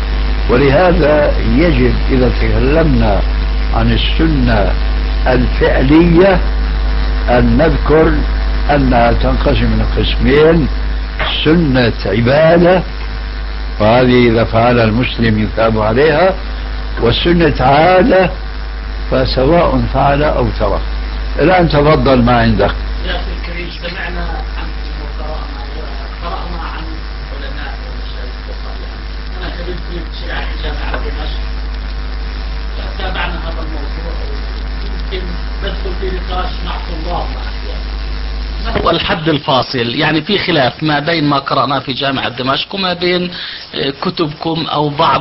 ولهذا يجب إذا تكلمنا عن السنة الفعلية أن نذكر أنها تنقسم إلى قسمين: سنة عبادة وهذه إذا فعلها المسلم يثاب عليها، وسنة عادة فسواء فعل أو ترك. الآن تفضل ما عندك. يا أخي الكريم، سمعنا عنكم وقرأنا عن علماء ومشايخ وصالحين. أنا كنت في شريعة جامعة دمشق، تابعنا هذا الموضوع ويمكن ندخل في نقاش مع طلاب مع أحيان. هو الحد الفاصل؟ يعني في خلاف ما بين ما قرأناه في جامعة دمشق وما بين كتبكم أو بعض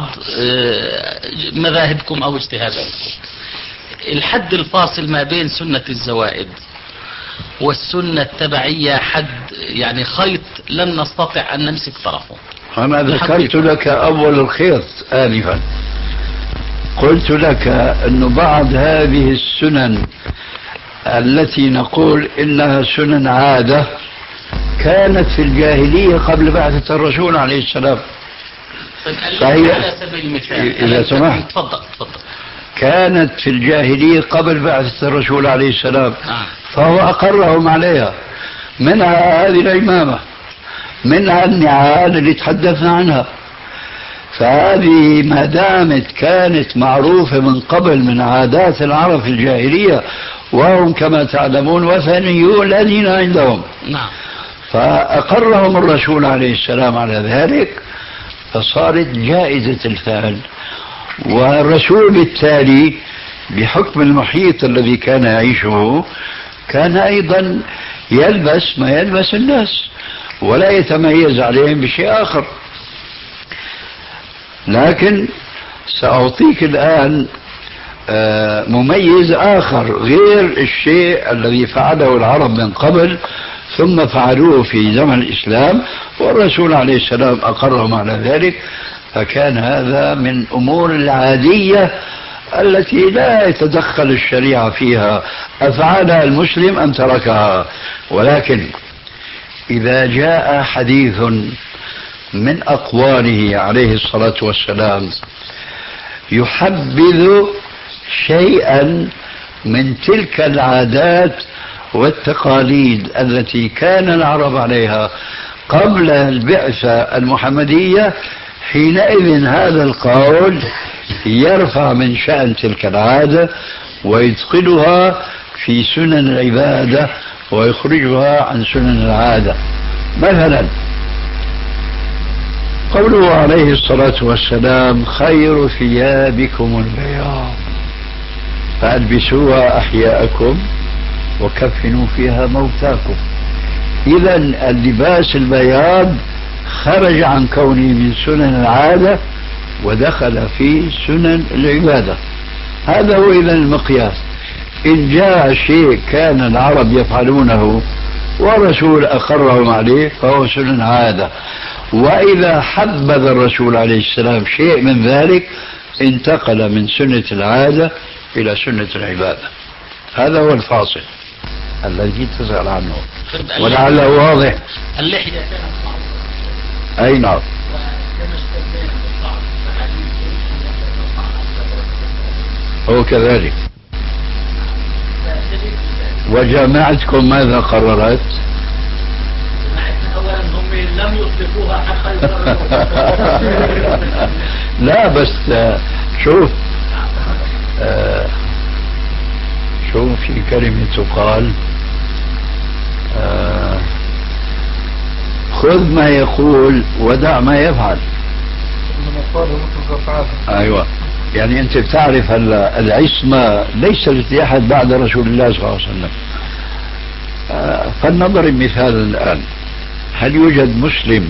مذاهبكم أو اجتهاداتكم. الحد الفاصل ما بين سنة الزوائد والسنة التبعية حد يعني خيط لن نستطيع أن نمسك طرفه. أنا ذكرت لك أول الخيط آنفا، قلت لك أن بعض هذه السنن التي نقول إنها سنن عادة كانت في الجاهلية قبل بعثة الرسول عليه السلام. فهي على سبيل المثال إذا سمحت تفضل. كانت في الجاهلية قبل بعثة الرسول عليه السلام، فهو أقرهم عليها. منها هذه العمامة، منها النعال اللي تحدثنا عنها. فهذه ما دامت كانت معروفة من قبل من عادات العرب في الجاهلية، وهم كما تعلمون وثنيون الذين عندهم، فأقرهم الرسول عليه السلام على ذلك، فصارت جائزة الفعل. والرسول بالتالي بحكم المحيط الذي كان يعيشه كان أيضا يلبس ما يلبس الناس ولا يتميز عليهم بشيء آخر. لكن سأعطيك الآن مميز آخر غير الشيء الذي فعله العرب من قبل ثم فعلوه في زمن الإسلام والرسول عليه السلام أقرهم على ذلك. فكان هذا من أمور العادية التي لا يتدخل الشريعة فيها، أفعلها المسلم أم تركها. ولكن إذا جاء حديث من أقواله عليه الصلاة والسلام يحبذ شيئا من تلك العادات والتقاليد التي كان العرب عليها قبل البعثة المحمدية، حينئذ هذا القول يرفع من شأن تلك العادة ويدخلها في سنن العبادة ويخرجها عن سنن العادة. مثلا قوله عليه الصلاة والسلام: خير ثيابكم البياض فألبسوها أحياءكم وكفنوا فيها موتاكم. إذا اللباس البياض خرج عن كونه من سنن العادة ودخل في سنن العبادة. هذا هو إذا المقياس. إن جاء شيء كان العرب يفعلونه والرسول أقرهم عليه فهو سنن عادة، وإذا حبذ الرسول عليه السلام شيء من ذلك انتقل من سنة العادة إلى سنة العبادة. هذا هو الفاصل الذي تسأل عنه، ولعله واضح. اللحية كانت معروفة. أي نعم. هو كذلك. وجامعتكم ماذا قررت؟ أولا هم لم يطلقوها حتى لا بس شوف في كلمة تقال خذ ما يقول ودع ما يفعل. أيوة، يعني أنت بتعرف العصمة ليس لأحد بعد رسول الله صلى الله عليه وسلم. فلنضرب مثال الآن: هل يوجد مسلم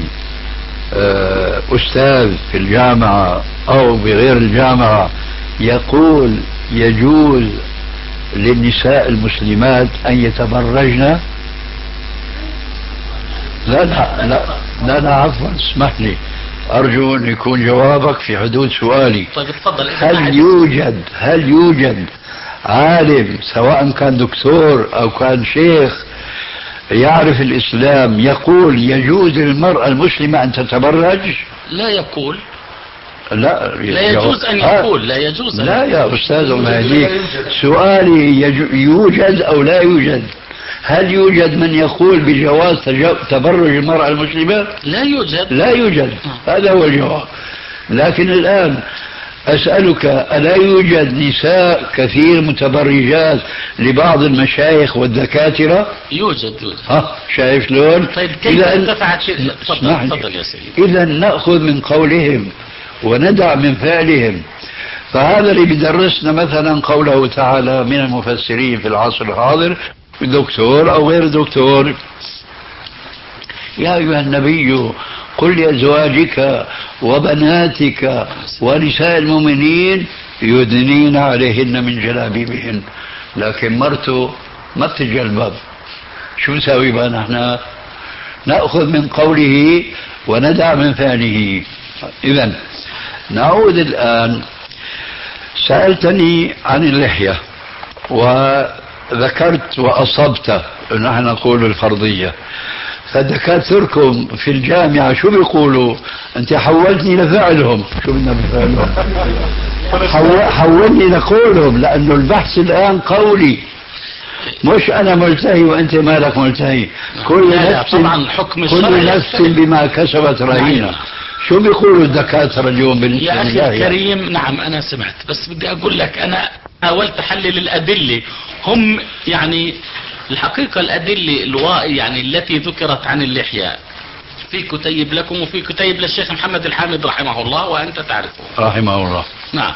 أستاذ في الجامعة أو بغير الجامعة يقول يجوز للنساء المسلمات أن يتبرجن؟ لا عفوا، اسمح لي، أرجو أن يكون جوابك في حدود سؤالي. طيب اتفضل. هل يوجد عالم سواء كان دكتور أو كان شيخ يعرف الإسلام يقول يجوز للمرأة المسلمة أن تتبرج؟ لا يقول. لا يجوز أن يقول لا يجوز. لا يا أستاذ الله يهديك، سؤالي يوجد أو لا يوجد؟ هل يوجد من يقول بجواز تبرج المرأة المسلمة؟ لا يوجد. هذا هو الجواب. لكن الآن أسألك، ألا يوجد نساء كثير متبرجات لبعض المشايخ والدكاترة؟ يوجد. شايف شلون؟ طيب كيف ارتفعت؟ تفضل يا سيدي. إذا نأخذ من قولهم وندع من فعلهم. فهذا اللي بدرسنا مثلا قوله تعالى من المفسرين في العصر الحاضر، دكتور أو غير دكتور: يا أيها النبي قل لأزواجك وبناتك ونساء المؤمنين يدنين عليهن من جلابيبهن. لكن مرته ما بتتجلبب، شو نسوي بقى نحن؟ نأخذ من قوله وندع من فعله. إذن نعود الآن. سألتني عن اللحية وذكرت وأصبت، نحن نقول الفرضية. فدكاتركم في الجامعة شو بيقولوا؟ أنت حولتني لفعلهم. شو بدنا بفعلهم؟ حولني لقولهم، لأنه البحث الآن قولي، مش أنا ملتهي وأنت مالك ملتهي. كل نفس بما كسبت رهينة. شو بيقولوا الدكاترة اليوم بالنسبة يا أخي الكريم؟ نعم أنا سمعت، بس بدي أقول لك أنا حاولت أحلل الأدلة. هم يعني الحقيقة الأدلة يعني التي ذكرت عن اللحية في كتيب لكم وفي كتيب للشيخ محمد الحامد رحمه الله وأنت تعرفه رحمه الله. نعم.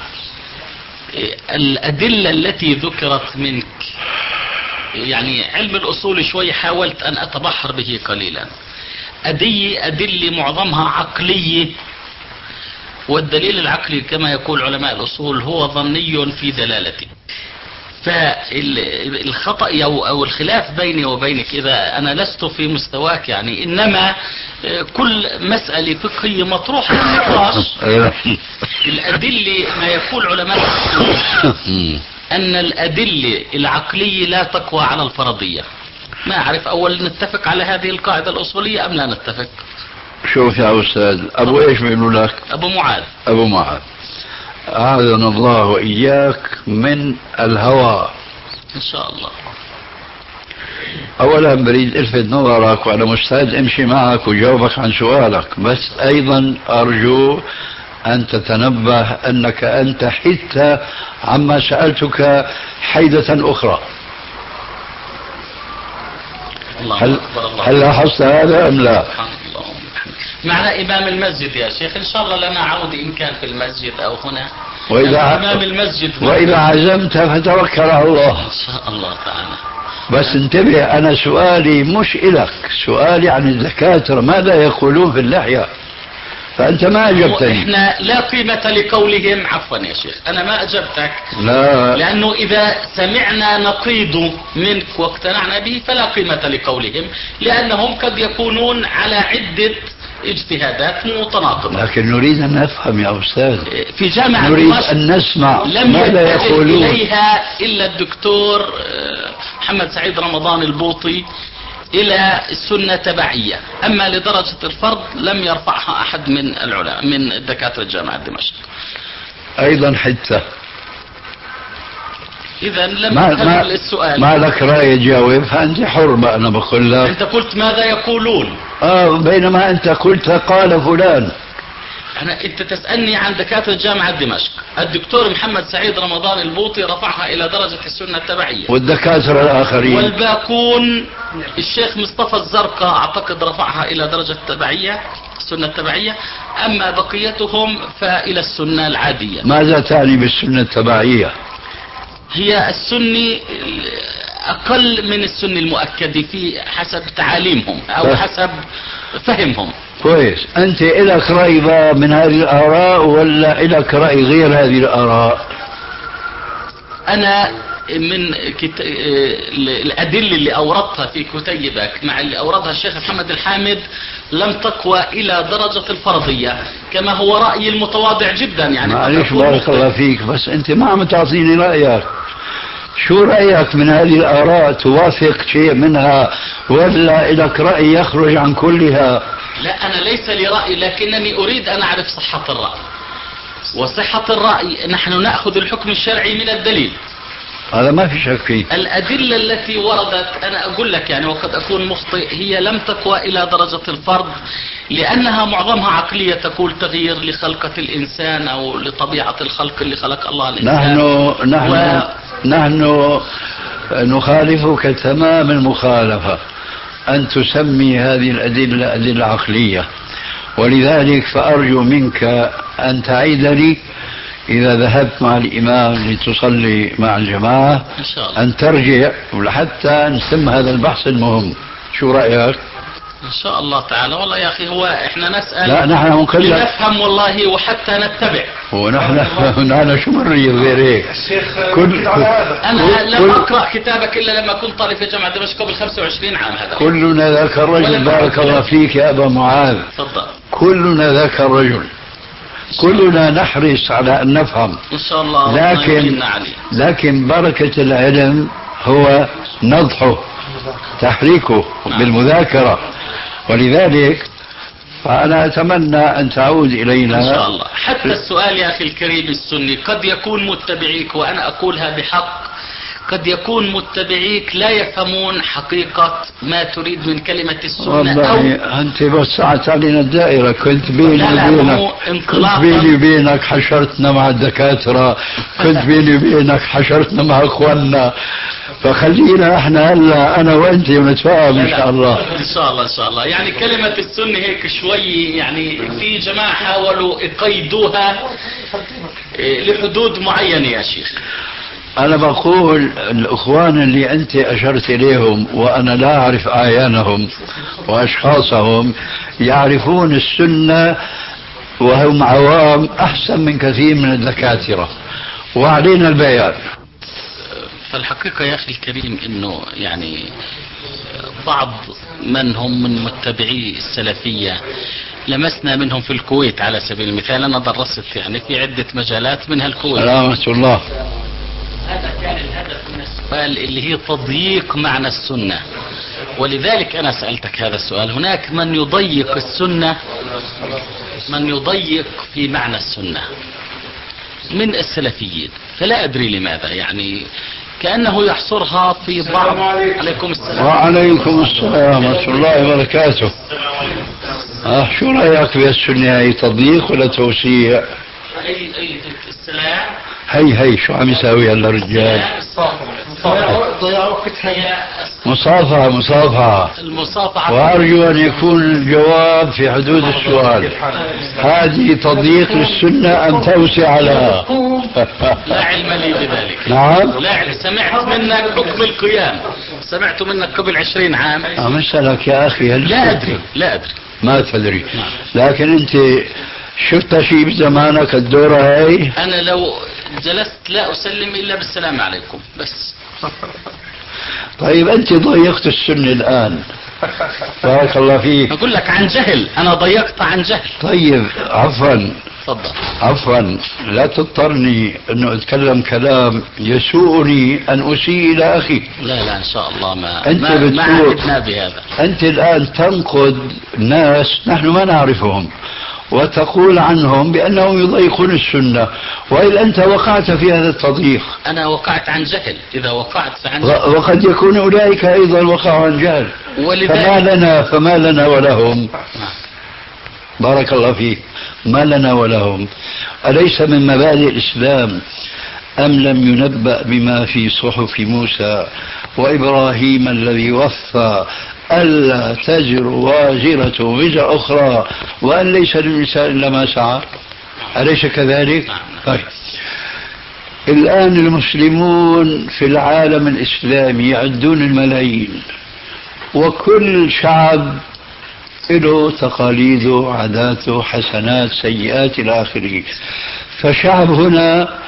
الأدلة التي ذكرت منك، يعني علم الأصول شوي حاولت أن أتبحر به قليلا. أدلة معظمها عقلية، والدليل العقلي كما يقول علماء الأصول هو ظني في دلالته. فالخطأ أو الخلاف بيني وبينك، إذا أنا لست في مستواك يعني، إنما كل مسألة فقهية مطروحة للنقاش. الأدلة ما يقول علماء أن الأدلة العقلية لا تقوى على الفرضية. ما أعرف، أول نتفق على هذه القاعدة الأصولية أم لا نتفق؟ شوف يا أستاذ، أبو إيش بيقولوا لك؟ أبو معاذ. أعاذنا الله وإياك من الهوى إن شاء الله. أولا بريد ألفت نظرك وأنا مستعد أمشي معك وجاوبك عن سؤالك، بس أيضا أرجو أن تتنبه أنك أنت حدت عما سألتك حيدة أخرى. هل لاحظت هذا أم لا؟ معنا إمام المسجد يا شيخ، إن شاء الله لنا عودة إن كان في المسجد أو هنا. إمام المسجد وإذا عزمت فتوكل على الله إن شاء الله تعالى. بس انتبه، أنا سؤالي مش إلك، سؤالي عن الدكاترة ماذا يقولون في اللحية، فأنت ما أجبتني. إحنا لا قيمة لقولهم. عفوا يا شيخ أنا ما أجبتك، لا، لأنه إذا سمعنا نقيض منك واقتنعنا به فلا قيمة لقولهم، لأنهم قد يكونون على عدة اجتهادات متناقضة. لكن نريد أن نفهم يا أستاذ، في جامعة نريد أن نسمع ماذا يقولون. إليها إلا الدكتور محمد سعيد رمضان البوطي إلى السنة تبعية، أما لدرجة الفرض لم يرفعها أحد من العلماء من دكاترة جامعة دمشق. أيضا حتى إذا لم تكمل السؤال. ما لك رأي تجاوب، فأنت حر بقى. أنا بقول لك أنت قلت ماذا يقولون، بينما أنت قلت قال فلان. أنت تسألني عن دكاترة جامعة دمشق. الدكتور محمد سعيد رمضان البوطي رفعها إلى درجة السنة التبعية، والدكاترة الآخرين والباقون الشيخ مصطفى الزرقاء أعتقد رفعها إلى درجة التبعية، السنة التبعية، أما بقيتهم فإلى السنة العادية. ماذا تعني بالسنة التبعية؟ هي السني أقل من السني المؤكد في حسب تعاليمهم أو حسب فهمهم. كويس. أنت إلك رأي من هذه الآراء ولا إلك رأي غير هذه الآراء؟ أنا من الأدلة اللي أوردتها في كتيبك مع اللي أوردها الشيخ محمد الحامد لم تقوى إلى درجة الفرضية، كما هو رأيي المتواضع جدا. يعني معلش بارك الله فيك، بس أنت ما عم تعطيني رأيك. شو رأيك من هذه الآراء؟ توافق شيء منها ولا لك رأي يخرج عن كلها؟ لا، أنا ليس لي رأي، لكنني أريد أن أعرف صحة الرأي. وصحة الرأي نحن نأخذ الحكم الشرعي من الدليل، هذا ما في شك فيه. الأدلة التي وردت أنا أقول لك يعني وقد أكون مخطئ، هي لم تقوى إلى درجة الفرض، لأنها معظمها عقلية تقول تغيير لخلقة الإنسان أو لطبيعة الخلق اللي خلق الله الإنسان. نحن نخالفك تمام المخالفة أن تسمي هذه الأدلة أدلة عقلية، ولذلك فأرجو منك أن تعيد لي إذا ذهبت مع الإمام لتصلي مع الجماعة إن شاء الله أن ترجع حتى نسم هذا البحث المهم. شو رأيك؟ إن شاء الله تعالى. والله يا أخي هو إحنا نسأل لا نحن مكلف نفهم والله وحتى نتبع. ونحن شو مريض غير هيك؟ أنا لم أقرأ كتابك إلا لما كنت طالب في جامعة دمشق قبل 25 عام. هذا كلنا ذاك الرجل. بارك الله فيك يا أبا معاذ. تفضل. كلنا ذاك الرجل، كلنا نحرص على أن نفهم إن شاء الله. لكن بركة العلم هو نضحه، تحريكه بالمذاكرة، ولذلك فأنا أتمنى أن تعود إلينا إن شاء الله. حتى السؤال يا أخي الكريم السني قد يكون متبعيك، وأنا أقولها بحق، قد يكون متبعيك لا يفهمون حقيقة ما تريد من كلمة السنة. والله أنت وسعت علينا الدائرة. كنت بيني وبينك حشرتنا مع الدكاترة، كنت بيني وبينك حشرتنا مع أخواننا، فخلينا احنا هلا انا وانت ونتفاهم ان شاء الله. ان شاء الله ان شاء الله. يعني كلمة السنة هيك شوي يعني في جماعة حاولوا يقيدوها لحدود معينة يا شيخ. أنا بقول الإخوان اللي أنت أشرت إليهم وأنا لا أعرف أعيانهم وأشخاصهم يعرفون السنة وهم عوام أحسن من كثير من الدكاترة، وعلينا البيان. فالحقيقة يا أخي الكريم أنه يعني بعض من هم من متبعي السلفية لمسنا منهم في الكويت على سبيل المثال. أنا درست يعني في عدة مجالات منها الكويت. سلامة الله. هذا كان الهدف من السؤال اللي هي تضييق معنى السنة، ولذلك أنا سألتك هذا السؤال. هناك من يضيق السنة، من يضيق في معنى السنة من السلفيين، فلا أدري لماذا، يعني كأنه يحصرها في بعض. عليكم السلام. وعليكم السلام ورحمة الله وبركاته. شو رأيك بالسنة؟ هي تضييق ولا توسيع؟ السلام. هي شو عم يساوي هلا الرجال؟ مصافحة. المصافحة. وأرجو أن يكون الجواب في حدود السؤال. هذه تضييق للسنة أم توسع لها؟ لا علم لي بذلك. نعم. لا علم. سمعت منك حكم القيام، سمعت منك قبل 20 عام. أسألك يا أخي لا أدري ما تدري. لكن أنت شفت شيء بزمانك الدورة هاي؟ أنا لو جلست لا أسلم إلا بالسلام عليكم بس. طيب أنت ضيقت السنة الآن. بارك الله فيك. أقول لك عن جهل، أنا ضيقت عن جهل. طيب عفوا. تفضل. عفوا، لا تضطرني أنه أتكلم كلام يسوءني أن أسيء إلى أخي. لا إن شاء الله ما عهدنا بهذا. أنت الآن تنقد ناس نحن ما نعرفهم وتقول عنهم بأنهم يضيقون السنة، وإلا أنت وقعت في هذا التضييق. أنا وقعت عن جهل. إذا وقعت فعن جهل. وقد يكون أولئك أيضا وقعوا عن جهل. فما لنا ولهم. بارك الله فيك. ما لنا ولهم. أليس من مبادئ الإسلام أم لم ينبأ بما في صحف موسى وإبراهيم الذي وفى ألا تزر وازرة وزر أخرى وأن ليس للإنسان إلا ما سعى؟ أليس كذلك؟ طيب. الآن المسلمون في العالم الإسلامي يعدون الملايين، وكل شعب له تقاليده، عاداته، حسنات، سيئات إلى آخره. فشعب هنا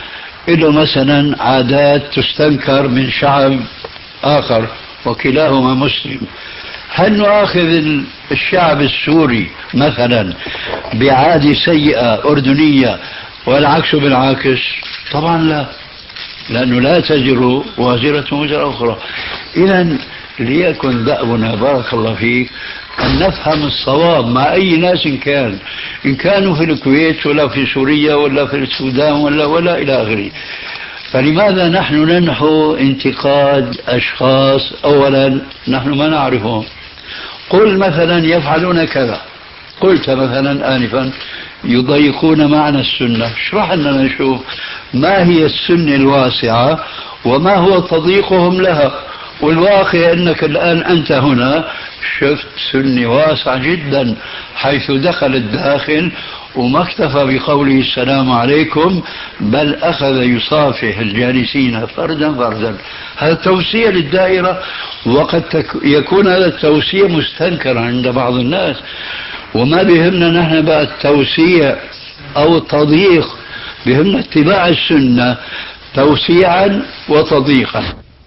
له مثلا عادات تستنكر من شعب آخر وكلاهما مسلم، هل نؤاخذ الشعب السوري مثلا بعادة سيئة أردنية والعكس بالعكس؟ طبعا لا، لأنه لا تزر وازرة وزر أخرى. إذا ليكن دأبنا بارك الله فيك أن نفهم الصواب مع أي ناس إن كانوا في الكويت ولا في سوريا ولا في السودان ولا إلى آخره. فلماذا نحن ننحو انتقاد أشخاص أولا نحن ما نعرفهم؟ قل مثلا يفعلون كذا، قلت مثلا آنفا يضيقون معنى السنة، اشرح لنا نشوف ما هي السنة الواسعة وما هو تضييقهم لها. والواقع أنك الآن أنت هنا شفت سنة واسعة جدا حيث دخل الداخل وما اكتفى بقوله السلام عليكم، بل أخذ يصافح الجالسين فردا فردا. هذا توسيع للدائرة، وقد يكون هذا التوسيع مستنكرا عند بعض الناس، وما بهمنا نحن بقى التوسيع أو التضييق، بهمنا اتباع السنة توسيعا وتضييقا.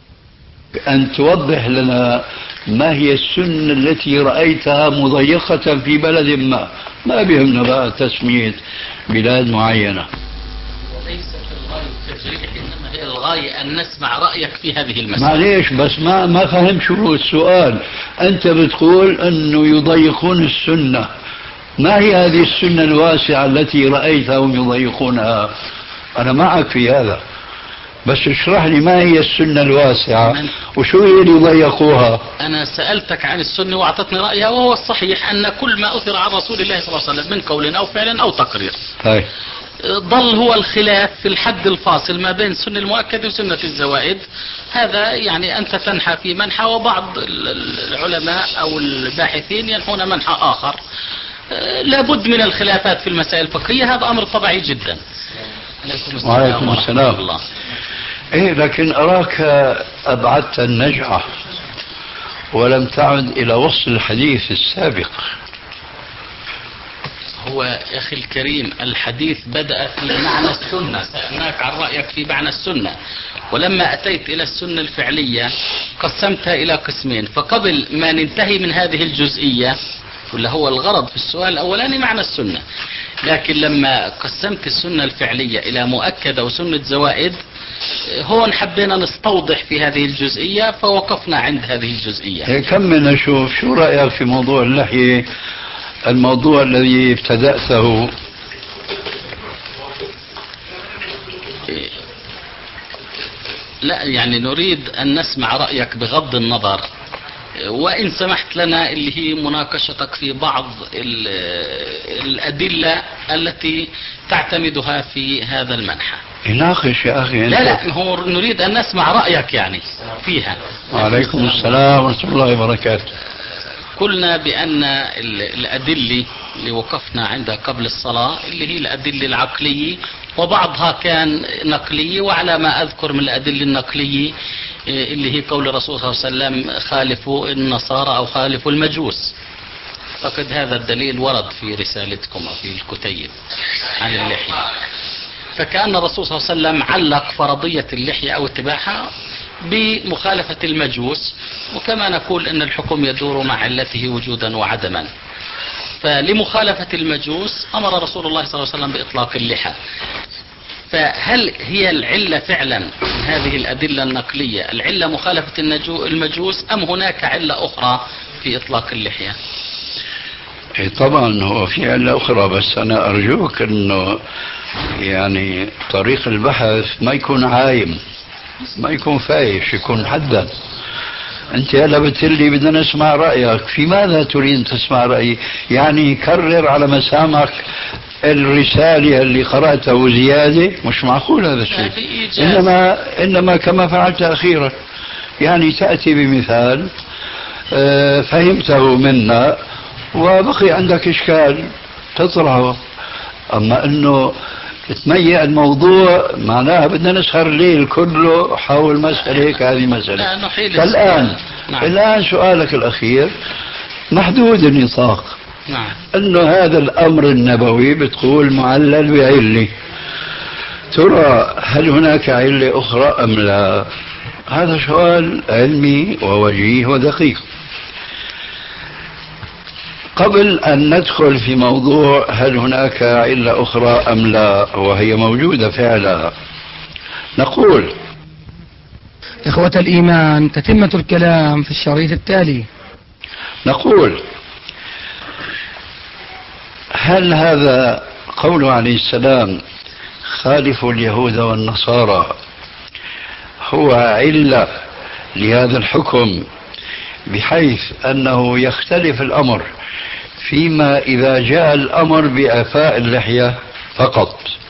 أن توضح لنا ما هي السنة التي رأيتها مضيقة في بلد ما بهمنا بقى تسمية بلاد معينة. وليست الغاية التجريح، إنما هي الغاية أن نسمع رأيك في هذه المسألة. معليش بس ما فهم شو السؤال. أنت بتقول أنه يضيقون السنة، ما هي هذه السنة الواسعة التي رأيتهم يضيقونها؟ أنا معك في هذا، بس اشرح لي ما هي السنة الواسعة وشو هي اللي يضيقوها. أنا سألتك عن السنة وأعطتني رأيها، وهو الصحيح أن كل ما أثر عن رسول الله صلى الله عليه وسلم من قول أو فعل أو تقرير هاي. ظل هو الخلاف في الحد الفاصل ما بين السنة المؤكدة وسنة الزوائد. هذا يعني أنت تنحى في منحى، وبعض العلماء أو الباحثين ينحون منحى آخر. لابد من الخلافات في المسائل الفقهية، هذا أمر طبيعي جدا. وعليكم السلام. الله. إيه لكن أراك أبعدت النجعة ولم تعد إلى وصل الحديث السابق. هو يا أخي الكريم الحديث بدأ في معنى السنة، سألناك عن رأيك في معنى السنة، ولما أتيت إلى السنة الفعلية قسمتها إلى قسمين. فقبل ما ننتهي من هذه الجزئية، ولا هو الغرض في السؤال الأولاني معنى السنة، لكن لما قسمت السنة الفعلية إلى مؤكدة وسنة زوائد، هون حبينا نستوضح في هذه الجزئية فوقفنا عند هذه الجزئية. كمل نشوف شو رأيك في موضوع اللحية، الموضوع الذي ابتدأته. لا يعني نريد أن نسمع رأيك بغض النظر، وإن سمحت لنا اللي هي مناقشتك في بعض الأدلة التي تعتمدها في هذا المنحى. يناقش يا أخي. لا هو نريد أن نسمع رأيك يعني فيها. وعليكم السلام ورحمة الله وبركاته. قلنا بأن الأدلة اللي وقفنا عندها قبل الصلاة اللي هي الأدلة العقلية، وبعضها كان نقلية، وعلى ما أذكر من الأدلة النقلية اللي هي قول الرسول صلى الله عليه وسلم خالفوا النصارى أو خالفوا المجوس. فقد هذا الدليل ورد في رسالتكم أو في الكتيب عن اللحية. فكأن الرسول صلى الله عليه وسلم علق فرضية اللحية أو اتباعها بمخالفة المجوس، وكما نقول أن الحكم يدور مع علته وجودا وعدما. فلمخالفة المجوس أمر رسول الله صلى الله عليه وسلم بإطلاق اللحى. فهل هي العلة فعلا من هذه الأدلة النقلية العلة مخالفة المجوس، أم هناك علة أخرى في إطلاق اللحية؟ طبعا هو في علة أخرى، بس أنا أرجوك أنه يعني طريق البحث ما يكون عايم، ما يكون فايش، يكون محدد. أنت هلا بتقولي بدنا نسمع رأيك، في ماذا تريد تسمع رأيي؟ يعني كرر على مسامعك الرسالة اللي قرأتها زيادة، مش معقول هذا الشيء. إنما كما فعلت أخيرا، يعني تأتي بمثال فهمته منا وبقي عندك إشكال تطرحه. أما أنه تميع الموضوع معناها بدنا نسهر الليل كله حول مسألة هذه مسألة. الآن سؤالك الأخير محدود النطاق. نعم. أنه هذا الأمر النبوي بتقول معلل بعلة، ترى هل هناك علة أخرى أم لا؟ هذا سؤال علمي ووجيه ودقيق. قبل أن ندخل في موضوع هل هناك علة أخرى أم لا وهي موجودة فعلا، نقول إخوة الإيمان، تتمة الكلام في الشريط التالي. نقول هل هذا قوله عليه السلام خالفوا اليهود والنصارى هو علة لهذا الحكم، بحيث أنه يختلف الأمر فيما إذا جاء الأمر بإعفاء اللحية فقط،